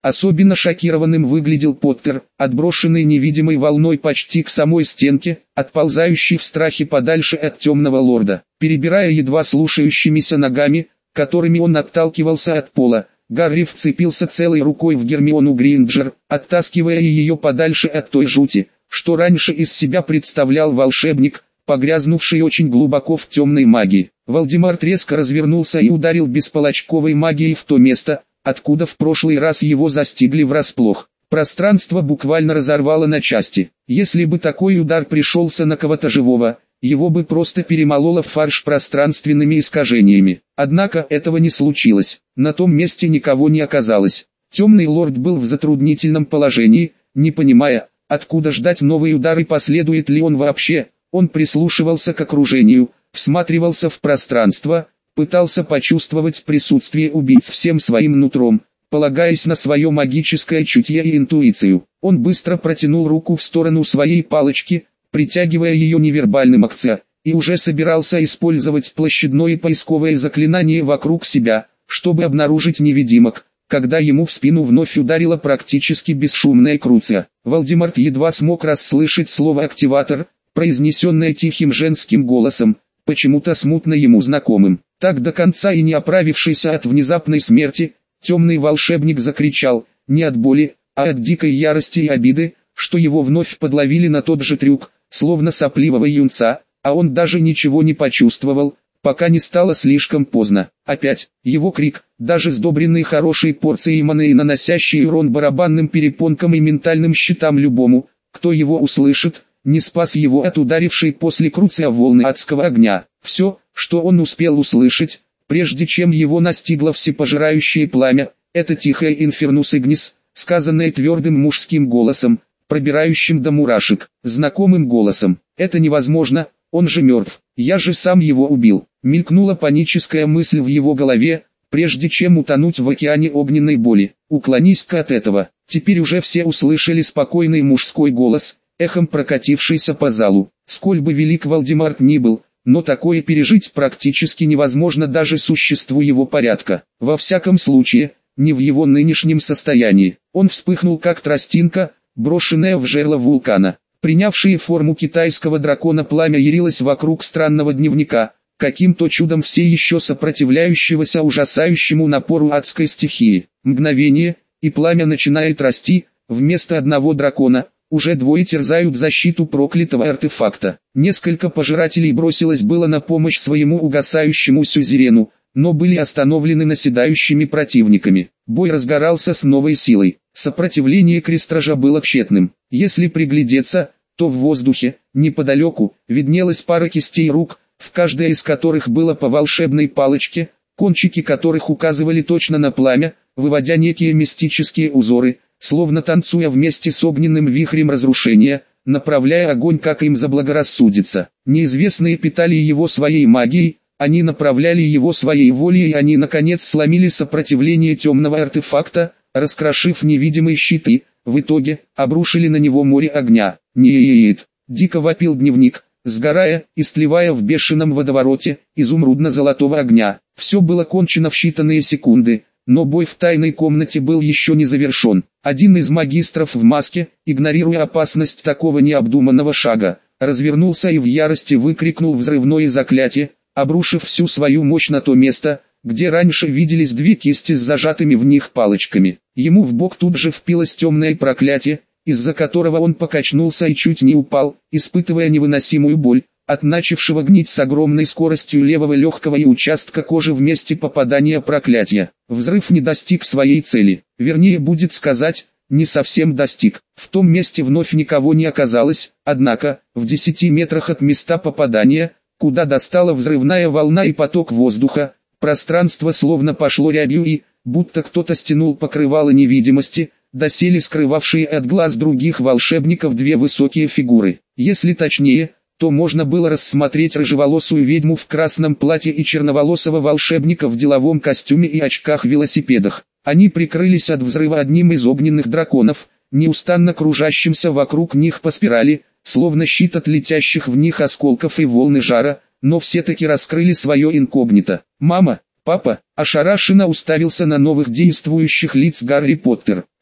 Особенно шокированным выглядел Поттер, отброшенный невидимой волной почти к самой стенке, отползающий в страхе подальше от темного лорда. Перебирая едва слушающимися ногами, которыми он отталкивался от пола, Гарри вцепился целой рукой в Гермиону Грейнджер, оттаскивая ее подальше от той жути, что раньше из себя представлял волшебник, погрязнувший очень глубоко в темной магии. Волдеморт резко развернулся и ударил бесполочковой магией в то место, откуда в прошлый раз его застигли врасплох. Пространство буквально разорвало на части. Если бы такой удар пришелся на кого-то живого, его бы просто перемололо в фарш пространственными искажениями. Однако этого не случилось. На том месте никого не оказалось. Темный лорд был в затруднительном положении, не понимая, откуда ждать новый удар и последует ли он вообще. Он прислушивался к окружению, всматривался в пространство, пытался почувствовать присутствие убийц всем своим нутром, полагаясь на свое магическое чутье и интуицию. Он быстро протянул руку в сторону своей палочки, притягивая ее невербальным акция, и уже собирался использовать площадное поисковое заклинание вокруг себя, чтобы обнаружить невидимок, когда ему в спину вновь ударила практически бесшумная Круция. Волдеморт едва смог расслышать слово «активатор», произнесенное тихим женским голосом, почему-то смутно ему знакомым. Так до конца и не оправившийся от внезапной смерти, темный волшебник закричал, не от боли, а от дикой ярости и обиды, что его вновь подловили на тот же трюк, словно сопливого юнца, а он даже ничего не почувствовал, пока не стало слишком поздно. Опять, его крик, даже сдобренный хорошей порцией маны и наносящий урон барабанным перепонкам и ментальным щитам любому, кто его услышит, не спас его от ударившей после Круция волны адского огня. Все, что он успел услышать, прежде чем его настигло всепожирающее пламя, это тихое «Инфернус Игнис», сказанное твердым мужским голосом, пробирающим до мурашек, знакомым голосом. «Это невозможно, он же мертв, я же сам его убил». Мелькнула паническая мысль в его голове, прежде чем утонуть в океане огненной боли. «Уклонись-ка от этого». Теперь уже все услышали спокойный мужской голос, эхом прокатившийся по залу. Сколь бы велик Волдеморт ни был, но такое пережить практически невозможно даже существу его порядка. Во всяком случае, не в его нынешнем состоянии. Он вспыхнул как тростинка, брошенная в жерло вулкана. Принявшее форму китайского дракона пламя ярилось вокруг странного дневника, каким-то чудом все еще сопротивляющегося ужасающему напору адской стихии. Мгновение, и пламя начинает расти, вместо одного дракона, уже двое терзают защиту проклятого артефакта. Несколько пожирателей бросилось было на помощь своему угасающему сюзерену, но были остановлены наседающими противниками. Бой разгорался с новой силой. Сопротивление крестража было тщетным. Если приглядеться, то в воздухе, неподалеку, виднелась пара кистей рук, в каждой из которых было по волшебной палочке, кончики которых указывали точно на пламя, выводя некие мистические узоры, словно танцуя вместе с огненным вихрем разрушения, направляя огонь как им заблагорассудится. Неизвестные питали его своей магией, они направляли его своей волей, и они наконец сломили сопротивление темного артефакта, раскрошив невидимые щиты, в итоге, обрушили на него море огня. «Нет!» — дико вопил дневник, сгорая и сливая в бешеном водовороте изумрудно-золотого огня. Все было кончено в считанные секунды, но бой в тайной комнате был еще не завершен. Один из магистров в маске, игнорируя опасность такого необдуманного шага, развернулся и в ярости выкрикнул взрывное заклятие, обрушив всю свою мощь на то место, где раньше виделись две кисти с зажатыми в них палочками. Ему в бок тут же впилось темное проклятие, из-за которого он покачнулся и чуть не упал, испытывая невыносимую боль от начавшего гнить с огромной скоростью левого легкого и участка кожи в месте попадания проклятия. Взрыв не достиг своей цели, вернее будет сказать, не совсем достиг. В том месте вновь никого не оказалось, однако, в 10 метрах от места попадания, куда достала взрывная волна и поток воздуха, пространство словно пошло рябью и, будто кто-то стянул покрывало невидимости, доселе скрывавшие от глаз других волшебников две высокие фигуры. Если точнее, то можно было рассмотреть рыжеволосую ведьму в красном платье и черноволосого волшебника в деловом костюме и очках-велосипедах. Они прикрылись от взрыва одним из огненных драконов, неустанно кружащимся вокруг них по спирали, словно щит от летящих в них осколков и волны жара, но все-таки раскрыли свое инкогнито. «Мама, папа», ошарашенно уставился на новых действующих лиц Гарри Поттер.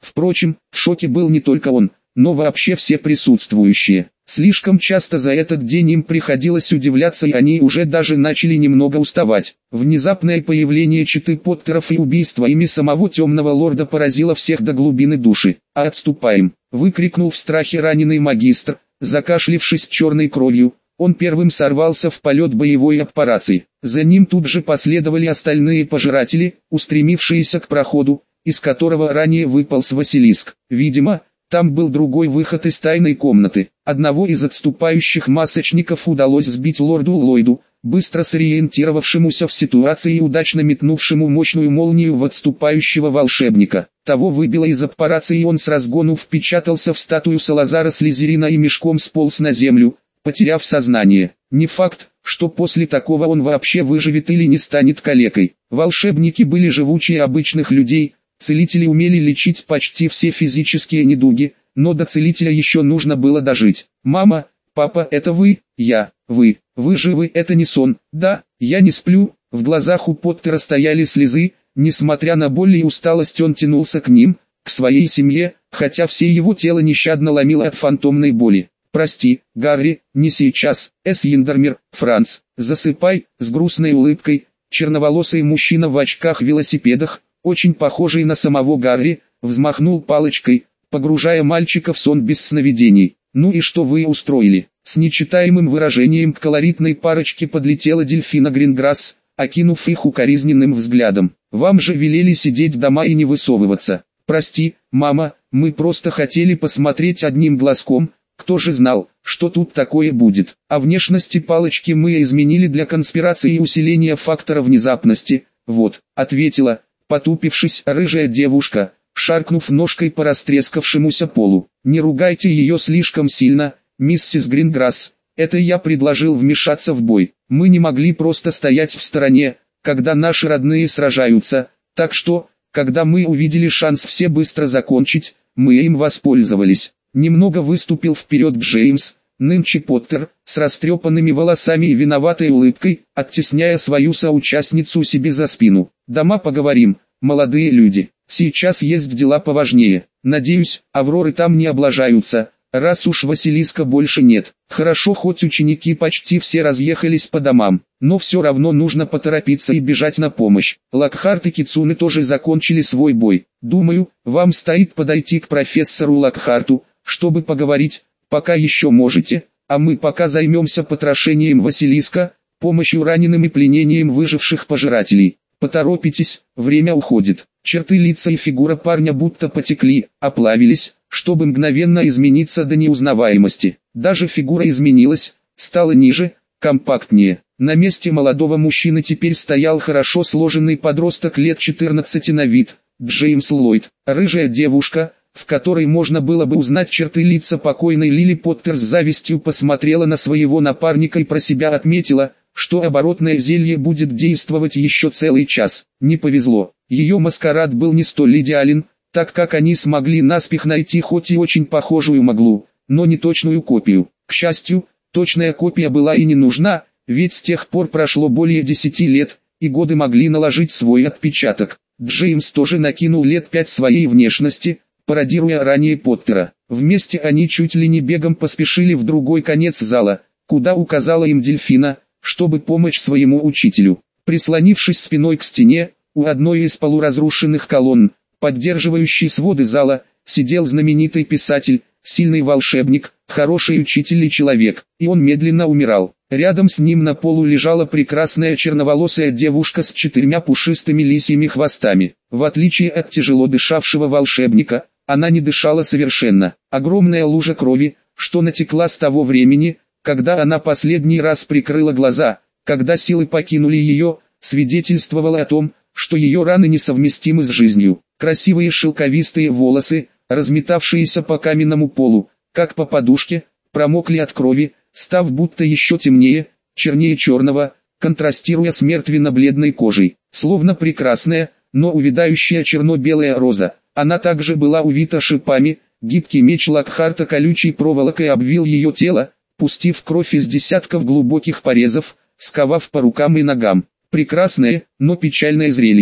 Впрочем, в шоке был не только он, но вообще все присутствующие. Слишком часто за этот день им приходилось удивляться, и они уже даже начали немного уставать. Внезапное появление четы Поттеров и убийство ими самого Темного Лорда поразило всех до глубины души. «А отступаем!» — выкрикнул в страхе раненый магистр, закашлившись черной кровью. Он первым сорвался в полет боевой аппарации. За ним тут же последовали остальные пожиратели, устремившиеся к проходу, из которого ранее выполз Василиск. Видимо, там был другой выход из тайной комнаты. Одного из отступающих масочников удалось сбить лорду Ллойду, быстро сориентировавшемуся в ситуации и удачно метнувшему мощную молнию в отступающего волшебника. Того выбило из аппарации, и он с разгону впечатался в статую Салазара Слизерина и мешком сполз на землю, потеряв сознание. Не факт, что после такого он вообще выживет или не станет калекой. Волшебники были живучее обычных людей. Целители умели лечить почти все физические недуги, но до целителя еще нужно было дожить. «Мама, папа, это вы?» «Я, вы живы, это не сон?» «Да, я не сплю». В глазах у Поттера стояли слезы, несмотря на боль и усталость он тянулся к ним, к своей семье, хотя все его тело нещадно ломило от фантомной боли. «Прости, Гарри, не сейчас, Яндермир, Франц, засыпай», с грустной улыбкой, черноволосый мужчина в очках-велосипедах, очень похожий на самого Гарри, взмахнул палочкой, погружая мальчика в сон без сновидений. «Ну и что вы устроили?» С нечитаемым выражением к колоритной парочке подлетела Дельфина Гринграсс, окинув их укоризненным взглядом. «Вам же велели сидеть дома и не высовываться». «Прости, мама, мы просто хотели посмотреть одним глазком, кто же знал, что тут такое будет. А внешности палочки мы изменили для конспирации и усиления фактора внезапности». «Вот», — ответила, потупившись, рыжая девушка, шаркнув ножкой по растрескавшемуся полу. «Не ругайте ее слишком сильно, миссис Гринграсс, это я предложил вмешаться в бой. Мы не могли просто стоять в стороне, когда наши родные сражаются, так что, когда мы увидели шанс все быстро закончить, мы им воспользовались». Немного выступил вперед Джеймс, нынче Поттер, с растрепанными волосами и виноватой улыбкой, оттесняя свою соучастницу себе за спину. «Дома поговорим, молодые люди, сейчас есть дела поважнее. Надеюсь, Авроры там не облажаются, раз уж Василиска больше нет». Хорошо, хоть ученики почти все разъехались по домам, но все равно нужно поторопиться и бежать на помощь. Локхарт и Кицуне тоже закончили свой бой. «Думаю, вам стоит подойти к профессору Локхарту, чтобы поговорить, пока еще можете, а мы пока займемся потрошением Василиска, помощью раненым и пленением выживших пожирателей. Поторопитесь, время уходит». Черты лица и фигура парня будто потекли, оплавились, чтобы мгновенно измениться до неузнаваемости. Даже фигура изменилась, стала ниже, компактнее. На месте молодого мужчины теперь стоял хорошо сложенный подросток лет 14 на вид, Джеймс Ллойд. Рыжая девушка, в которой можно было бы узнать черты лица покойной Лили Поттер, с завистью посмотрела на своего напарника и про себя отметила, что оборотное зелье будет действовать еще целый час. Не повезло, ее маскарад был не столь идеален, так как они смогли наспех найти хоть и очень похожую Маглу, но не точную копию. К счастью, точная копия была и не нужна, ведь с тех пор прошло более 10 лет, и годы могли наложить свой отпечаток. Джеймс тоже накинул лет 5 своей внешности, пародируя ранее Поттера. Вместе они чуть ли не бегом поспешили в другой конец зала, куда указала им Дельфина, чтобы помочь своему учителю. Прислонившись спиной к стене, у одной из полуразрушенных колонн, поддерживающей своды зала, сидел знаменитый писатель, сильный волшебник, хороший учитель и человек, и он медленно умирал. Рядом с ним на полу лежала прекрасная черноволосая девушка с 4 пушистыми лисьими хвостами. В отличие от тяжело дышавшего волшебника, она не дышала совершенно. Огромная лужа крови, что натекла с того времени, когда она последний раз прикрыла глаза, когда силы покинули ее, свидетельствовала о том, что ее раны несовместимы с жизнью. Красивые шелковистые волосы, разметавшиеся по каменному полу, как по подушке, промокли от крови, став будто еще темнее, чернее черного, контрастируя с мертвенно-бледной кожей. Словно прекрасная, но увядающая черно-белая роза, она также была увита шипами. Гибкий меч Локхарта колючей проволокой обвил ее тело, пустив кровь из десятков глубоких порезов, сковав по рукам и ногам. Прекрасное, но печальное зрелище.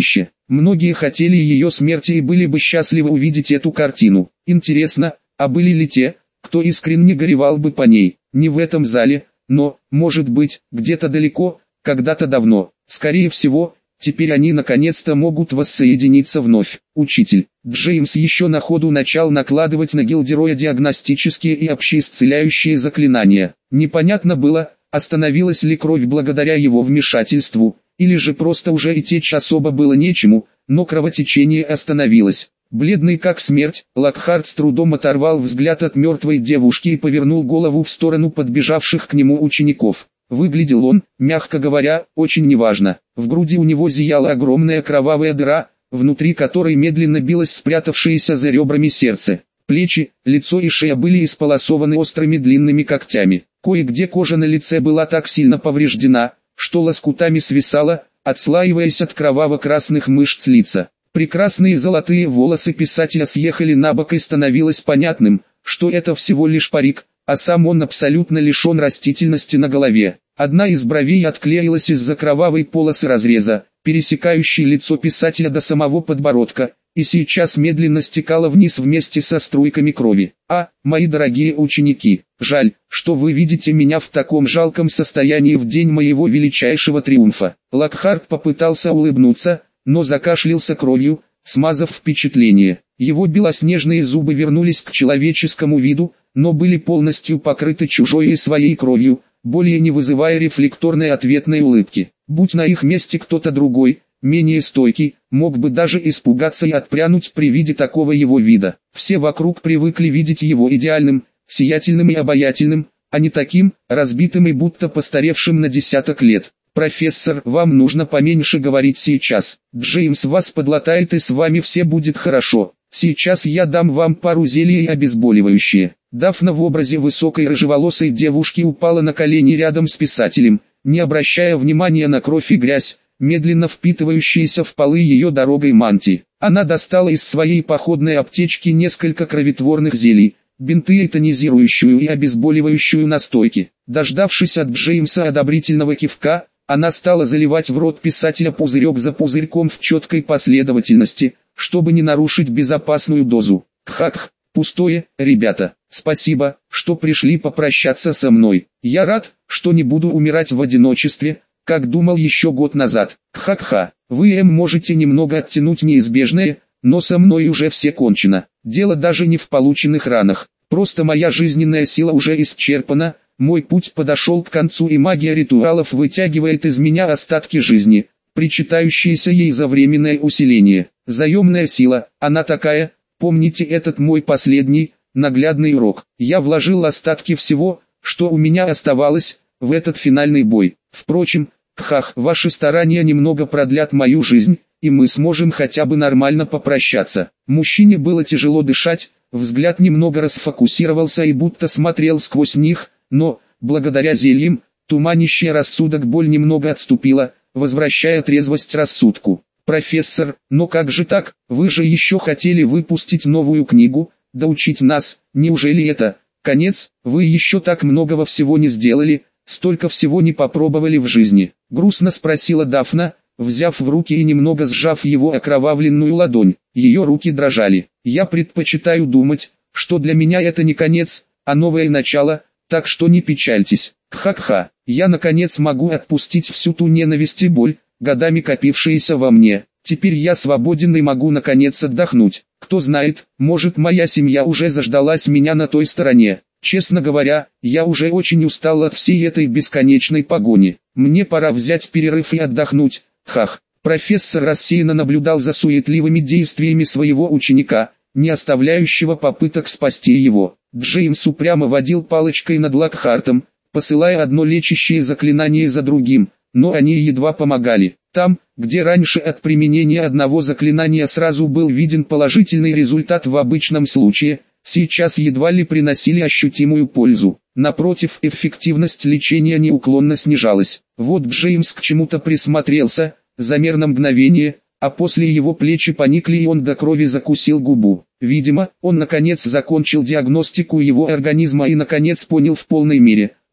Многие хотели ее смерти и были бы счастливы увидеть эту картину. Интересно, а были ли те, кто искренне горевал бы по ней? Не в этом зале, но, может быть, где-то далеко, когда-то давно. Скорее всего, теперь они наконец-то могут воссоединиться вновь. Учитель. Джеймс еще на ходу начал накладывать на Гилдероя диагностические и общеисцеляющие заклинания. Непонятно было, остановилась ли кровь благодаря его вмешательству, или же просто уже и течь особо было нечему, но кровотечение остановилось. Бледный как смерть, Локхарт с трудом оторвал взгляд от мертвой девушки и повернул голову в сторону подбежавших к нему учеников. Выглядел он, мягко говоря, очень неважно. В груди у него зияла огромная кровавая дыра, внутри которой медленно билось спрятавшееся за ребрами сердце. Плечи, лицо и шея были исполосованы острыми длинными когтями. Кое-где кожа на лице была так сильно повреждена, что лоскутами свисала, отслаиваясь от кроваво-красных мышц лица. Прекрасные золотые волосы писателя съехали на бок и становилось понятным, что это всего лишь парик, а сам он абсолютно лишен растительности на голове. Одна из бровей отклеилась из-за кровавой полосы разреза, пересекающей лицо писателя до самого подбородка, и сейчас медленно стекала вниз вместе со струйками крови. Мои дорогие ученики, жаль, что вы видите меня в таком жалком состоянии в день моего величайшего триумфа. Локхарт попытался улыбнуться, но закашлялся кровью, смазав впечатление. Его белоснежные зубы вернулись к человеческому виду, но были полностью покрыты чужой и своей кровью, более не вызывая рефлекторной ответной улыбки. Будь на их месте кто-то другой, менее стойкий, мог бы даже испугаться и отпрянуть при виде такого его вида. Все вокруг привыкли видеть его идеальным, сиятельным и обаятельным, а не таким, разбитым и будто постаревшим на десяток лет. «Профессор, вам нужно поменьше говорить сейчас. Джеймс вас подлатает и с вами все будет хорошо. Сейчас я дам вам пару зелий и обезболивающие». Дафна в образе высокой рыжеволосой девушки упала на колени рядом с писателем, не обращая внимания на кровь и грязь, медленно впитывающиеся в полы ее дорогой мантии. Она достала из своей походной аптечки несколько кровотворных зелий, бинты и тонизирующую и обезболивающую настойки. Дождавшись от Джеймса одобрительного кивка, она стала заливать в рот писателя пузырек за пузырьком в четкой последовательности, чтобы не нарушить безопасную дозу. Кхак, пустое, ребята, спасибо, что пришли попрощаться со мной. Я рад, что не буду умирать в одиночестве, как думал еще год назад. Кхак-ха, вы можете немного оттянуть неизбежное, но со мной уже все кончено. Дело даже не в полученных ранах, просто моя жизненная сила уже исчерпана. Мой путь подошел к концу и магия ритуалов вытягивает из меня остатки жизни, причитающиеся ей за временное усиление. Заемная сила, она такая, помните этот мой последний, наглядный урок. Я вложил остатки всего, что у меня оставалось, в этот финальный бой. Впрочем, ваши старания немного продлят мою жизнь, и мы сможем хотя бы нормально попрощаться. Мужчине было тяжело дышать, взгляд немного расфокусировался и будто смотрел сквозь них, но, благодаря зельям, туманящая рассудок боль немного отступила, возвращая трезвость рассудку. «Профессор, но как же так, вы же еще хотели выпустить новую книгу, доучить нас, неужели это, конец, вы еще так многого всего не сделали, столько всего не попробовали в жизни?» Грустно спросила Дафна, взяв в руки и немного сжав его окровавленную ладонь. Ее руки дрожали. «Я предпочитаю думать, что для меня это не конец, а новое начало, так что не печальтесь. Кхак-ха, я наконец могу отпустить всю ту ненависть и боль, годами копившиеся во мне. Теперь я свободен и могу наконец отдохнуть. Кто знает, может моя семья уже заждалась меня на той стороне. Честно говоря, я уже очень устал от всей этой бесконечной погони. Мне пора взять перерыв и отдохнуть». Профессор рассеянно наблюдал за суетливыми действиями своего ученика, не оставляющего попыток спасти его. Джеймс упрямо водил палочкой над Локхартом, посылая одно лечащее заклинание за другим, но они едва помогали. Там, где раньше от применения одного заклинания сразу был виден положительный результат в обычном случае, сейчас едва ли приносили ощутимую пользу. Напротив, эффективность лечения неуклонно снижалась. Вот Джеймс к чему-то присмотрелся, замер на мгновение, а после его плечи поникли и он до крови закусил губу. Видимо, он наконец закончил диагностику его организма и наконец понял в полной мере,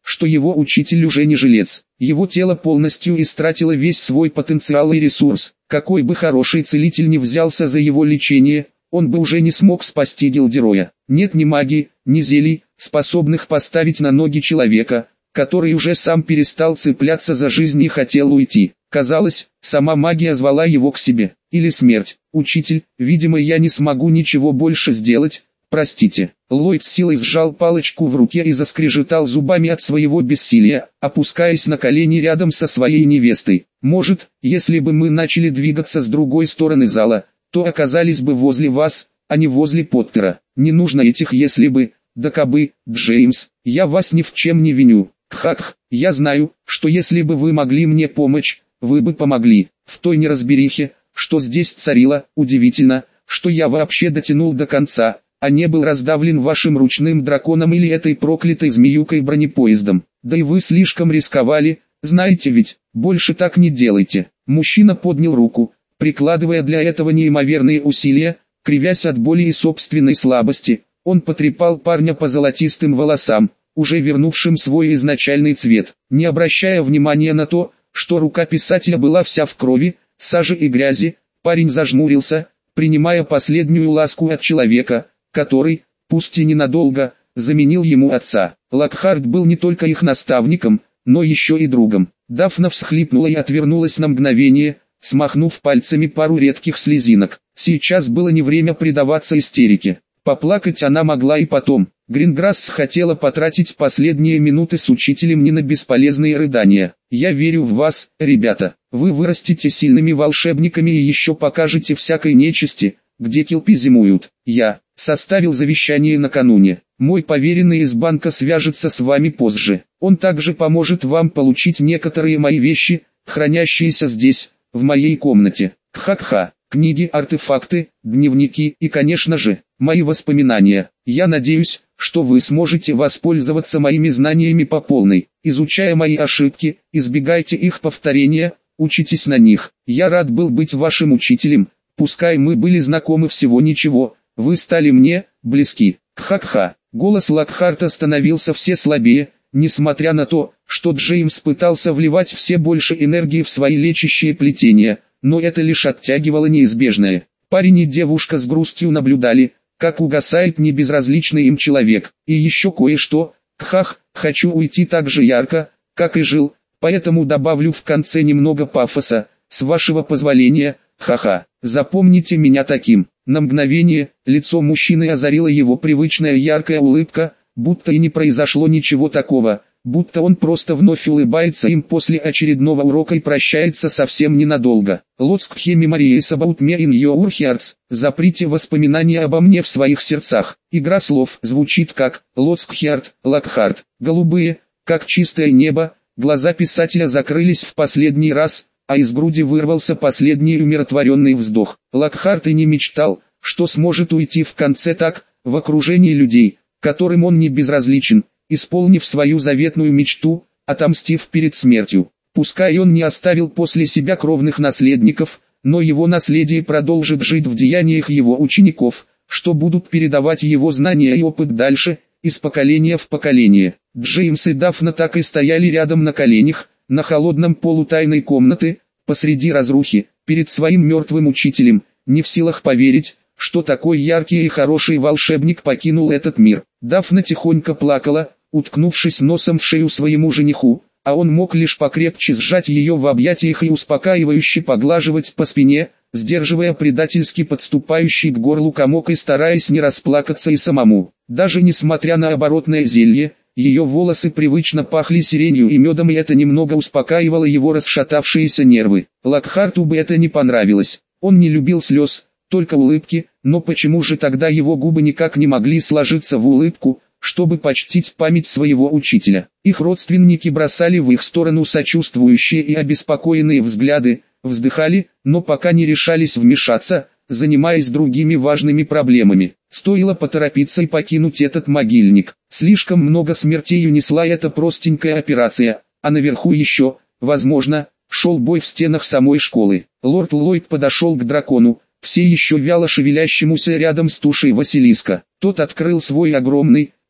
что его учитель уже не жилец. Его тело полностью истратило весь свой потенциал и ресурс. Какой бы хороший целитель ни взялся за его лечение, он бы уже не смог спасти Гилдероя. Нет ни магии, ни зелий, способных поставить на ноги человека, который уже сам перестал цепляться за жизнь и хотел уйти. Казалось, сама магия звала его к себе. Или смерть. «Учитель, видимо, я не смогу ничего больше сделать, простите». Ллойд с силой сжал палочку в руке и заскрежетал зубами от своего бессилия, опускаясь на колени рядом со своей невестой. «Может, если бы мы начали двигаться с другой стороны зала, то оказались бы возле вас, а не возле Поттера. Не нужно этих «если бы», да кабы, Джеймс, я вас ни в чем не виню. Хак, я знаю, что если бы вы могли мне помочь, вы бы помогли. В той неразберихе, что здесь царило, удивительно, что я вообще дотянул до конца, а не был раздавлен вашим ручным драконом или этой проклятой змеюкой бронепоездом. Да и вы слишком рисковали, знаете ведь, больше так не делайте». Мужчина поднял руку, прикладывая для этого неимоверные усилия, кривясь от боли и собственной слабости. Он потрепал парня по золотистым волосам, уже вернувшим свой изначальный цвет, не обращая внимания на то, что рука писателя была вся в крови, саже и грязи. Парень зажмурился, принимая последнюю ласку от человека, который, пусть и ненадолго, заменил ему отца. Локхарт был не только их наставником, но еще и другом. Дафна всхлипнула и отвернулась на мгновение, смахнув пальцами пару редких слезинок. Сейчас было не время предаваться истерике. Поплакать она могла и потом. Гринграсс хотела потратить последние минуты с учителем не на бесполезные рыдания. «Я верю в вас, ребята. Вы вырастете сильными волшебниками и еще покажете всякой нечисти, где келпи зимуют. Я составил завещание накануне. Мой поверенный из банка свяжется с вами позже. Он также поможет вам получить некоторые мои вещи, хранящиеся здесь, в моей комнате. Ха-ха. Книги, артефакты, дневники и, конечно же, мои воспоминания. Я надеюсь, что вы сможете воспользоваться моими знаниями по полной. Изучая мои ошибки, избегайте их повторения, учитесь на них. Я рад был быть вашим учителем, пускай мы были знакомы всего ничего, вы стали мне близки. Ха-ха. Голос Локхарта становился все слабее, несмотря на то, что Джеймс пытался вливать все больше энергии в свои лечащие плетения, но это лишь оттягивало неизбежное. Парень и девушка с грустью наблюдали, как угасает небезразличный им человек. И еще кое-что, хочу уйти так же ярко, как и жил, поэтому добавлю в конце немного пафоса, с вашего позволения, ха-ха. Запомните меня таким. На мгновение, лицо мужчины озарила его привычная яркая улыбка, будто и не произошло ничего такого, будто он просто вновь улыбается им после очередного урока и прощается совсем ненадолго. Лоцкхе memories about me in your hearts. Заприте воспоминания обо мне в своих сердцах. Игра слов звучит как Лоцкхерт, Локхарт. Голубые, как чистое небо, глаза писателя закрылись в последний раз, а из груди вырвался последний умиротворенный вздох. Локхарт и не мечтал, что сможет уйти в конце так, в окружении людей, которым он не безразличен, исполнив свою заветную мечту, отомстив перед смертью. Пускай он не оставил после себя кровных наследников, но его наследие продолжит жить в деяниях его учеников, что будут передавать его знания и опыт дальше, из поколения в поколение. Джеймс и Дафна так и стояли рядом на коленях, на холодном полу тайной комнаты, посреди разрухи, перед своим мертвым учителем, не в силах поверить, что такой яркий и хороший волшебник покинул этот мир. Дафна тихонько плакала, уткнувшись носом в шею своему жениху, а он мог лишь покрепче сжать ее в объятиях и успокаивающе поглаживать по спине, сдерживая предательски подступающий к горлу комок и стараясь не расплакаться и самому. Даже несмотря на оборотное зелье, ее волосы привычно пахли сиренью и медом, и это немного успокаивало его расшатавшиеся нервы. Локхарту бы это не понравилось. Он не любил слез, только улыбки, но почему же тогда его губы никак не могли сложиться в улыбку, чтобы почтить память своего учителя? Их родственники бросали в их сторону сочувствующие и обеспокоенные взгляды, вздыхали, но пока не решались вмешаться, занимаясь другими важными проблемами. Стоило поторопиться и покинуть этот могильник. Слишком много смертей унесла эта простенькая операция, а наверху еще, возможно, шел бой в стенах самой школы. Лорд Ллойд подошел к дракону, все еще вяло шевелящемуся рядом с тушей Василиска. Тот открыл свой огромный,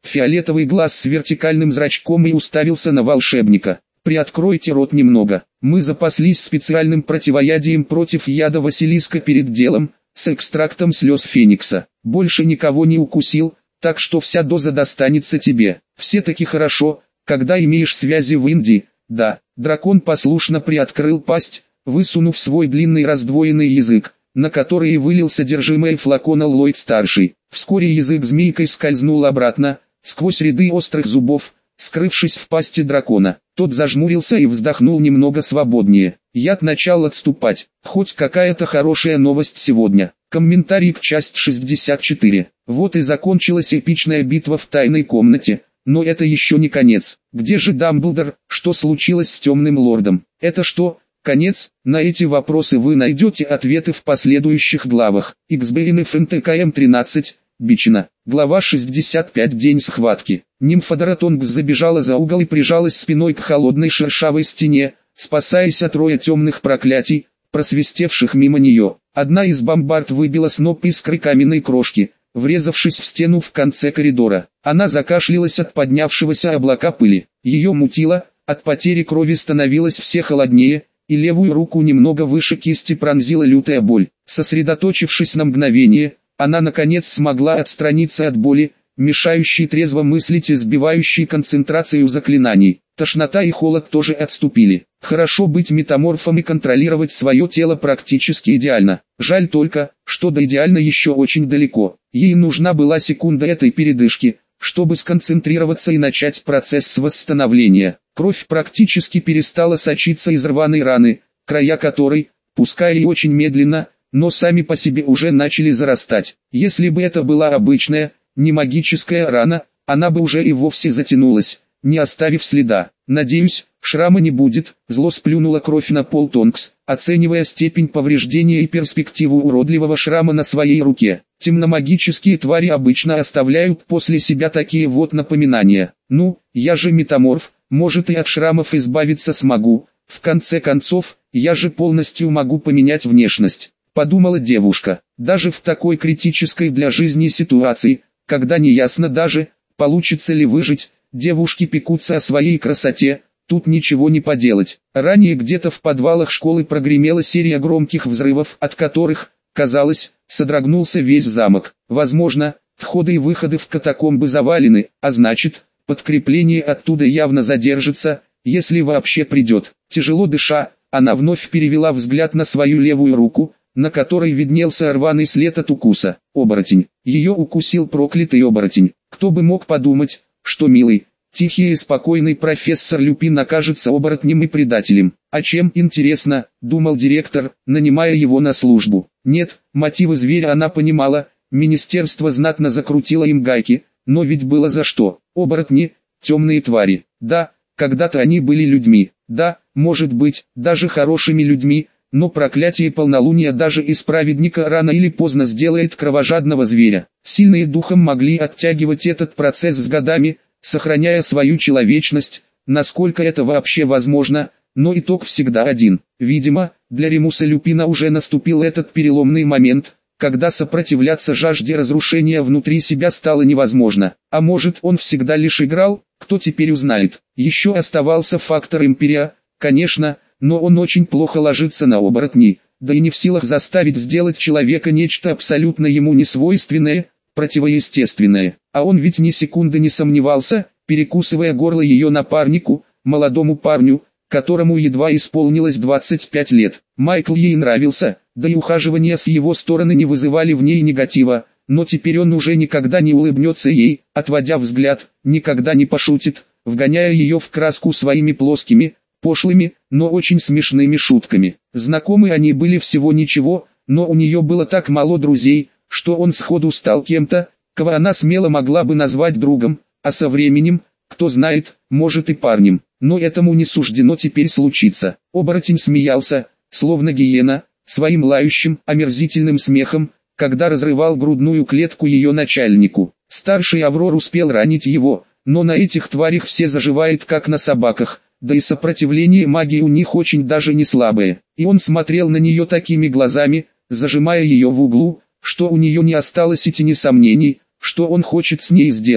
фиолетовый глаз с вертикальным зрачком и уставился на волшебника. «Приоткройте рот немного. Мы запаслись специальным противоядием против яда Василиска перед делом, с экстрактом слез Феникса. Больше никого не укусил, так что вся доза достанется тебе. Все-таки хорошо, когда имеешь связи в Индии». «Да». Дракон послушно приоткрыл пасть, высунув свой длинный раздвоенный язык, на который и вылил содержимое флакона Ллойд-старший. Вскоре язык змейкой скользнул обратно, сквозь ряды острых зубов, скрывшись в пасти дракона. Тот зажмурился и вздохнул немного свободнее. Яд начал отступать. Хоть какая-то хорошая новость сегодня. Комментарий к части 64. Вот и закончилась эпичная битва в тайной комнате. Но это еще не конец. Где же Дамблдор? Что случилось с Темным Лордом? Это что, конец? На эти вопросы вы найдете ответы в последующих главах. XBNF НТКМ 13. Бичина. Глава 65. День схватки. Нимфа Тонгс забежала за угол и прижалась спиной к холодной шершавой стене, спасаясь от роя темных проклятий, просвистевших мимо нее. Одна из бомбард выбила сноп искры каменной крошки, врезавшись в стену в конце коридора. Она закашлялась от поднявшегося облака пыли. Ее мутило, от потери крови становилось все холоднее, и левую руку немного выше кисти пронзила лютая боль. Сосредоточившись на мгновение, она наконец смогла отстраниться от боли, мешающей трезво мыслить и сбивающей концентрацию заклинаний. Тошнота и холод тоже отступили. Хорошо быть метаморфом и контролировать свое тело практически идеально. Жаль только, что до идеально еще очень далеко. Ей нужна была секунда этой передышки, чтобы сконцентрироваться и начать процесс восстановления. Кровь практически перестала сочиться из рваной раны, края которой, пускай и очень медленно, но сами по себе уже начали зарастать. Если бы это была обычная, не магическая рана, она бы уже и вовсе затянулась, не оставив следа. «Надеюсь, шрама не будет», — зло сплюнула кровь на пол Тонгс, оценивая степень повреждения и перспективу уродливого шрама на своей руке. Темномагические твари обычно оставляют после себя такие вот напоминания. «Ну, я же метаморф, может и от шрамов избавиться смогу, в конце концов, я же полностью могу поменять внешность», — подумала девушка. Даже в такой критической для жизни ситуации, когда неясно даже, получится ли выжить, девушки пекутся о своей красоте, тут ничего не поделать. Ранее где-то в подвалах школы прогремела серия громких взрывов, от которых, казалось, содрогнулся весь замок. Возможно, входы и выходы в катакомбы завалены, а значит, подкрепление оттуда явно задержится, если вообще придет. Тяжело дыша, она вновь перевела взгляд на свою левую руку, на которой виднелся рваный след от укуса. Оборотень. Ее укусил проклятый оборотень. Кто бы мог подумать, что милый, тихий и спокойный профессор Люпин окажется оборотнем и предателем. А чем, интересно, думал директор, нанимая его на службу. Нет, мотивы зверя она понимала, министерство знатно закрутило им гайки, но ведь было за что. Оборотни, темные твари. Да, когда-то они были людьми. Да, может быть, даже хорошими людьми, но проклятие полнолуния даже из праведника рано или поздно сделает кровожадного зверя. Сильные духом могли оттягивать этот процесс с годами, сохраняя свою человечность, насколько это вообще возможно, но итог всегда один. Видимо, для Ремуса Люпина уже наступил этот переломный момент, когда сопротивляться жажде разрушения внутри себя стало невозможно. А может, он всегда лишь играл, кто теперь узнает. Еще оставался фактор Империя, конечно, но он очень плохо ложится на оборотней, да и не в силах заставить сделать человека нечто абсолютно ему несвойственное, противоестественное. А он ведь ни секунды не сомневался, перекусывая горло ее напарнику, молодому парню, которому едва исполнилось 25 лет. Майкл ей нравился, да и ухаживания с его стороны не вызывали в ней негатива, но теперь он уже никогда не улыбнется ей, отводя взгляд, никогда не пошутит, вгоняя ее в краску своими плоскими, пошлыми, но очень смешными шутками. Знакомы они были всего ничего, но у нее было так мало друзей, что он сходу стал кем-то, кого она смело могла бы назвать другом, а со временем, кто знает, может и парнем. Но этому не суждено теперь случиться. Оборотень смеялся, словно гиена, своим лающим, омерзительным смехом, когда разрывал грудную клетку ее начальнику. Старший Аврор успел ранить его, но на этих тварях все заживает как на собаках, да и сопротивление магии у них очень даже не слабое. И он смотрел на нее такими глазами, зажимая ее в углу, что у нее не осталось и тени сомнений, что он хочет с ней сделать.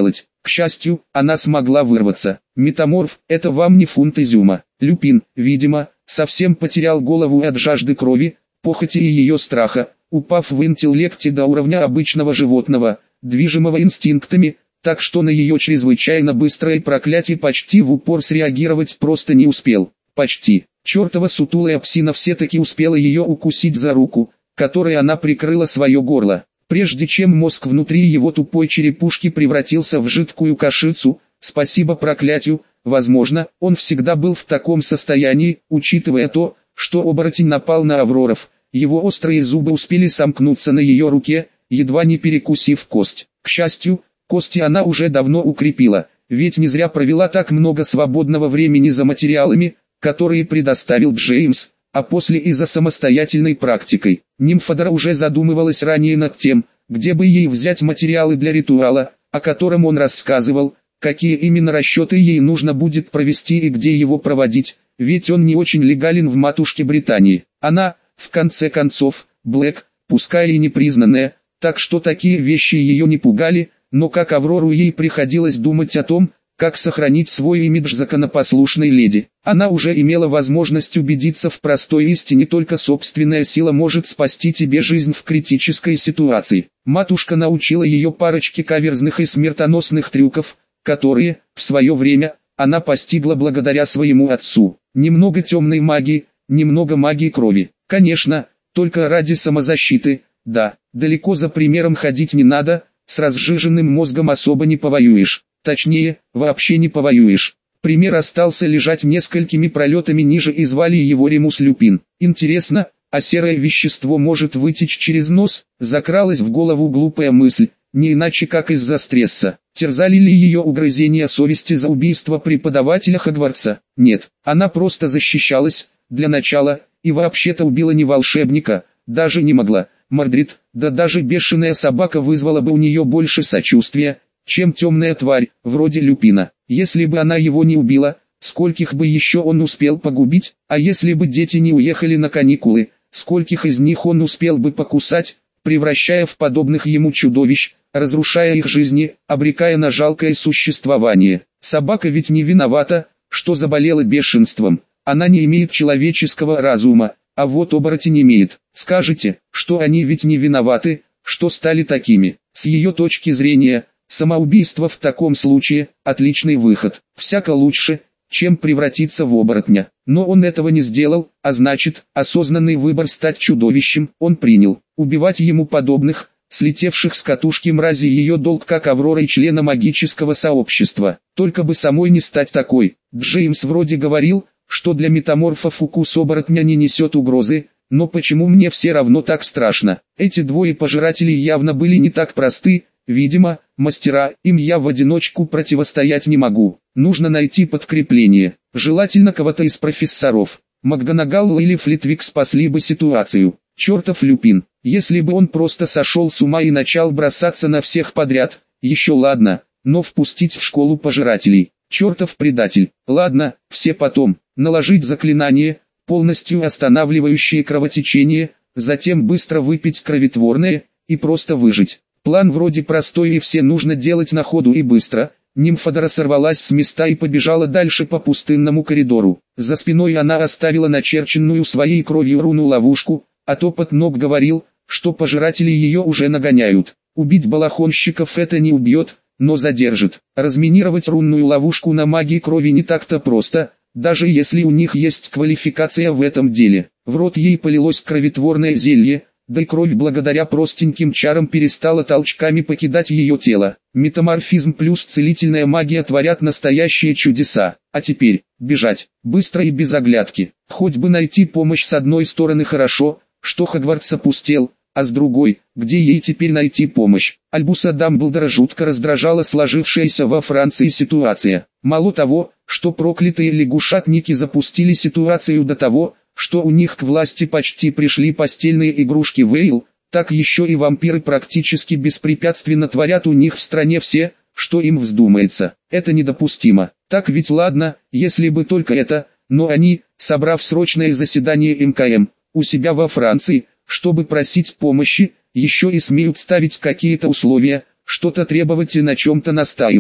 К счастью, она смогла вырваться. Метаморф, это вам не фунт изюма. Люпин, видимо, совсем потерял голову от жажды крови, похоти и ее страха, упав в интеллекте до уровня обычного животного, движимого инстинктами, так что на ее чрезвычайно быстрое проклятие почти в упор среагировать просто не успел. Почти. Чертова сутулая псина все-таки успела ее укусить за руку, которой она прикрыла свое горло. Прежде чем мозг внутри его тупой черепушки превратился в жидкую кашицу, спасибо проклятию, возможно, он всегда был в таком состоянии, учитывая то, что оборотень напал на Авроров, его острые зубы успели сомкнуться на ее руке, едва не перекусив кость. К счастью, кости она уже давно укрепила, ведь не зря провела так много свободного времени за материалами, которые предоставил Джеймс, а после и за самостоятельной практикой. Нимфодора уже задумывалась ранее над тем, где бы ей взять материалы для ритуала, о котором он рассказывал, какие именно расчеты ей нужно будет провести и где его проводить, ведь он не очень легален в матушке Британии. Она, в конце концов, Блэк, пускай и непризнанная, так что такие вещи ее не пугали, но как Аврору ей приходилось думать о том, как сохранить свой имидж законопослушной леди. Она уже имела возможность убедиться в простой истине: только собственная сила может спасти тебе жизнь в критической ситуации. Матушка научила ее парочке каверзных и смертоносных трюков, которые, в свое время, она постигла благодаря своему отцу. Немного темной магии, немного магии крови. Конечно, только ради самозащиты, да, далеко за примером ходить не надо, с разжиженным мозгом особо не повоюешь. Точнее, вообще не повоюешь. Пример остался лежать несколькими пролетами ниже и звали его Ремус Люпин. Интересно, а серое вещество может вытечь через нос? Закралась в голову глупая мысль, не иначе как из-за стресса. Терзали ли ее угрызения совести за убийство преподавателя Хогвартса? Нет, она просто защищалась, для начала, и вообще-то убила не волшебника, даже не могла. Мордрид, да даже бешеная собака вызвала бы у нее больше сочувствия, чем темная тварь, вроде Люпина. Если бы она его не убила, скольких бы еще он успел погубить, а если бы дети не уехали на каникулы, скольких из них он успел бы покусать, превращая в подобных ему чудовищ, разрушая их жизни, обрекая на жалкое существование. Собака ведь не виновата, что заболела бешенством, она не имеет человеческого разума, а вот оборотень имеет. Скажете, что они ведь не виноваты, что стали такими. С ее точки зрения, самоубийство в таком случае – отличный выход. Всяко лучше, чем превратиться в оборотня. Но он этого не сделал, а значит, осознанный выбор стать чудовищем он принял. Убивать ему подобных, слетевших с катушки мрази, ее долг как Аврора и члена магического сообщества. Только бы самой не стать такой. Джеймс вроде говорил, что для метаморфов укус оборотня не несет угрозы, но почему мне все равно так страшно? Эти двое пожирателей явно были не так просты. Видимо, мастера, им я в одиночку противостоять не могу. Нужно найти подкрепление, желательно кого-то из профессоров. МакГонагал или Флитвик спасли бы ситуацию. Чертов Люпин, если бы он просто сошел с ума и начал бросаться на всех подряд, еще ладно, но впустить в школу пожирателей. Чертов предатель. Ладно, все потом. Наложить заклинание, полностью останавливающее кровотечение, затем быстро выпить кровотворное, и просто выжить. План вроде простой и все нужно делать на ходу и быстро. Нимфодора сорвалась с места и побежала дальше по пустынному коридору. За спиной она оставила начерченную своей кровью руну-ловушку, а топот ног говорил, что пожиратели ее уже нагоняют. Убить балахонщиков это не убьет, но задержит. Разминировать рунную ловушку на магии крови не так-то просто, даже если у них есть квалификация в этом деле. В рот ей полилось кровотворное зелье, да и кровь благодаря простеньким чарам перестала толчками покидать ее тело. Метаморфизм плюс целительная магия творят настоящие чудеса. А теперь, бежать, быстро и без оглядки. Хоть бы найти помощь. С одной стороны хорошо, что Хогвартс опустел, а с другой, где ей теперь найти помощь? Альбуса Дамблдора жутко раздражала сложившаяся во Франции ситуация. Мало того, что проклятые лягушатники запустили ситуацию до того, что у них к власти почти пришли постельные игрушки Вейл, так еще и вампиры практически беспрепятственно творят у них в стране все, что им вздумается. Это недопустимо. Так ведь ладно, если бы только это, но они, собрав срочное заседание МКМ, у себя во Франции, чтобы просить помощи, еще и смеют ставить какие-то условия, что-то требовать и на чем-то настаивать.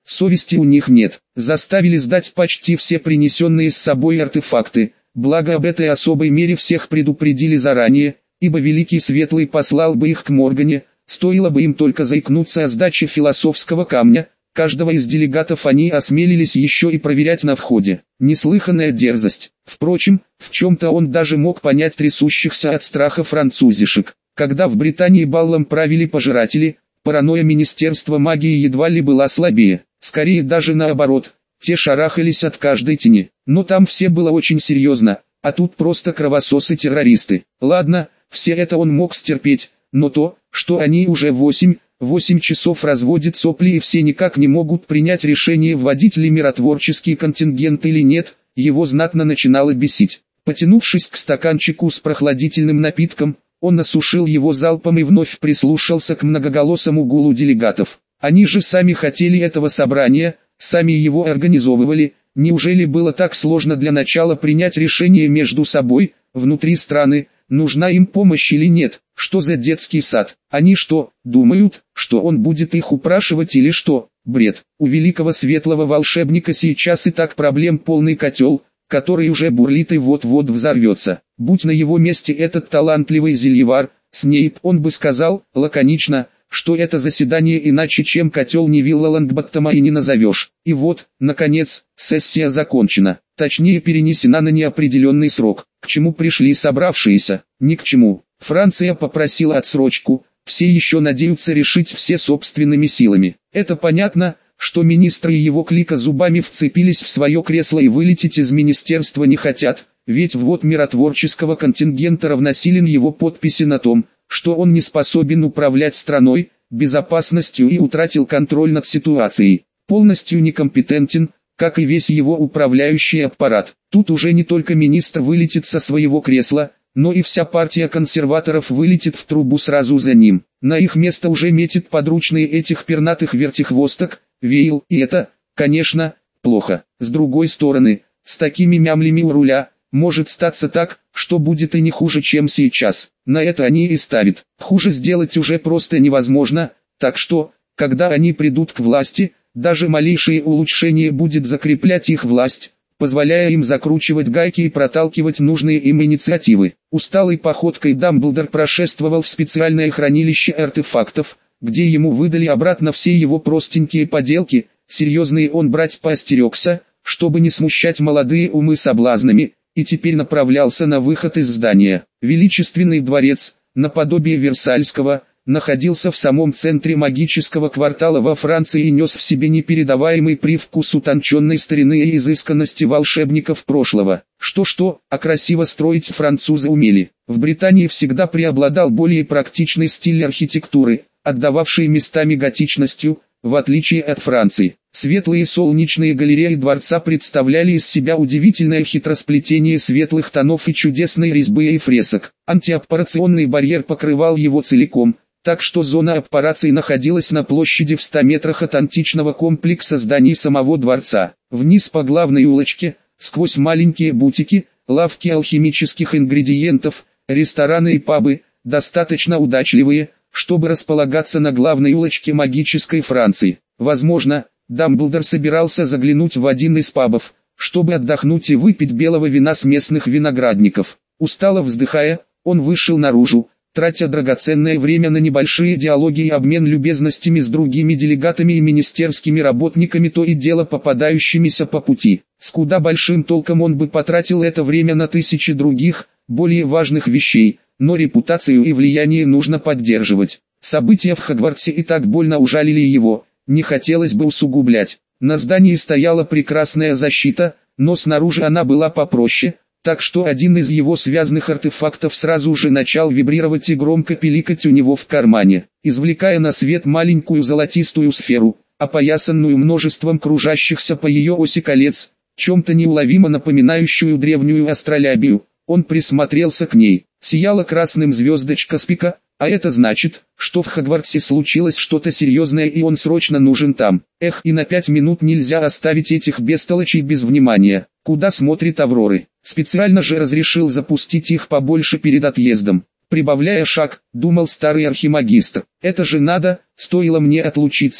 совести у них нет. Заставили сдать почти все принесенные с собой артефакты, благо об этой особой мере всех предупредили заранее, ибо Великий Светлый послал бы их к Моргане, стоило бы им только заикнуться о сдаче философского камня. Каждого из делегатов они осмелились еще и проверять на входе. Неслыханная дерзость. Впрочем, в чем-то он даже мог понять трясущихся от страха французишек. Когда в Британии баллом правили пожиратели, паранойя Министерства магии едва ли была слабее. Скорее даже наоборот, те шарахались от каждой тени. Но там все было очень серьезно, а тут просто кровососы-террористы. Ладно, все это он мог стерпеть, но то, что они уже 8 часов разводят сопли и все никак не могут принять решение, вводить ли миротворческий контингент или нет, его знатно начинало бесить. Потянувшись к стаканчику с прохладительным напитком, он осушил его залпом и вновь прислушался к многоголосому гулу делегатов. Они же сами хотели этого собрания, сами его организовывали. Неужели было так сложно для начала принять решение между собой, внутри страны, нужна им помощь или нет? Что за детский сад? Они что, думают, что он будет их упрашивать или что? Бред. У великого светлого волшебника сейчас и так проблем полный котел, который уже бурлит и вот-вот взорвется. Будь на его месте этот талантливый зельевар, Снейп, он бы сказал, лаконично, что это заседание иначе чем котел Невилла Лонгботтома и не назовешь. И вот, наконец, сессия закончена. Точнее перенесена на неопределенный срок. К чему пришли собравшиеся? Ни к чему. Франция попросила отсрочку, все еще надеются решить все собственными силами. Это понятно, что министры и его клика зубами вцепились в свое кресло и вылететь из министерства не хотят, ведь ввод миротворческого контингента равносилен его подписи на том, что он не способен управлять страной, безопасностью и утратил контроль над ситуацией. Полностью некомпетентен, как и весь его управляющий аппарат. Тут уже не только министр вылетит со своего кресла, но и вся партия консерваторов вылетит в трубу сразу за ним. На их место уже метит подручные этих пернатых вертихвосток, Вейл, и это, конечно, плохо. С другой стороны, с такими мямлями у руля, может статься так, что будет и не хуже, чем сейчас. На это они и ставят. Хуже сделать уже просто невозможно, так что, когда они придут к власти, даже малейшее улучшение будет закреплять их власть, позволяя им закручивать гайки и проталкивать нужные им инициативы. Усталой походкой Дамблдор прошествовал в специальное хранилище артефактов, где ему выдали обратно все его простенькие поделки. Серьезные он брать поостерегся, чтобы не смущать молодые умы соблазнами, и теперь направлялся на выход из здания. Величественный дворец, наподобие Версальского, находился в самом центре магического квартала во Франции и нес в себе непередаваемый привкус утонченной старины и изысканности волшебников прошлого. Что-что, а красиво строить французы умели. В Британии всегда преобладал более практичный стиль архитектуры, отдававший местами готичностью, в отличие от Франции. Светлые солнечные галереи дворца представляли из себя удивительное хитросплетение светлых тонов и чудесной резьбы и фресок. Антиаппарационный барьер покрывал его целиком, так что зона аппарации находилась на площади в 100 метрах от античного комплекса зданий самого дворца. Вниз по главной улочке, сквозь маленькие бутики, лавки алхимических ингредиентов, рестораны и пабы, достаточно удачливые, чтобы располагаться на главной улочке магической Франции. Возможно, Дамблдор собирался заглянуть в один из пабов, чтобы отдохнуть и выпить белого вина с местных виноградников. Устало вздыхая, он вышел наружу, тратя драгоценное время на небольшие диалоги и обмен любезностями с другими делегатами и министерскими работниками, то и дело попадающимися по пути. С куда большим толком он бы потратил это время на тысячи других, более важных вещей, но репутацию и влияние нужно поддерживать. События в Хогвартсе и так больно ужалили его, не хотелось бы усугублять. На здании стояла прекрасная защита, но снаружи она была попроще, так что один из его связанных артефактов сразу же начал вибрировать и громко пиликать у него в кармане, извлекая на свет маленькую золотистую сферу, опоясанную множеством кружащихся по ее оси колец, чем-то неуловимо напоминающую древнюю астролябию. Он присмотрелся к ней, сияла красным звездочка с пика, а это значит, что в Хогвартсе случилось что-то серьезное и он срочно нужен там. Эх, и на 5 минут нельзя оставить этих бестолочей без внимания. Куда смотрит Авроры? Специально же разрешил запустить их побольше перед отъездом. Прибавляя шаг, думал старый архимагистр. Это же надо, стоило мне отлучиться,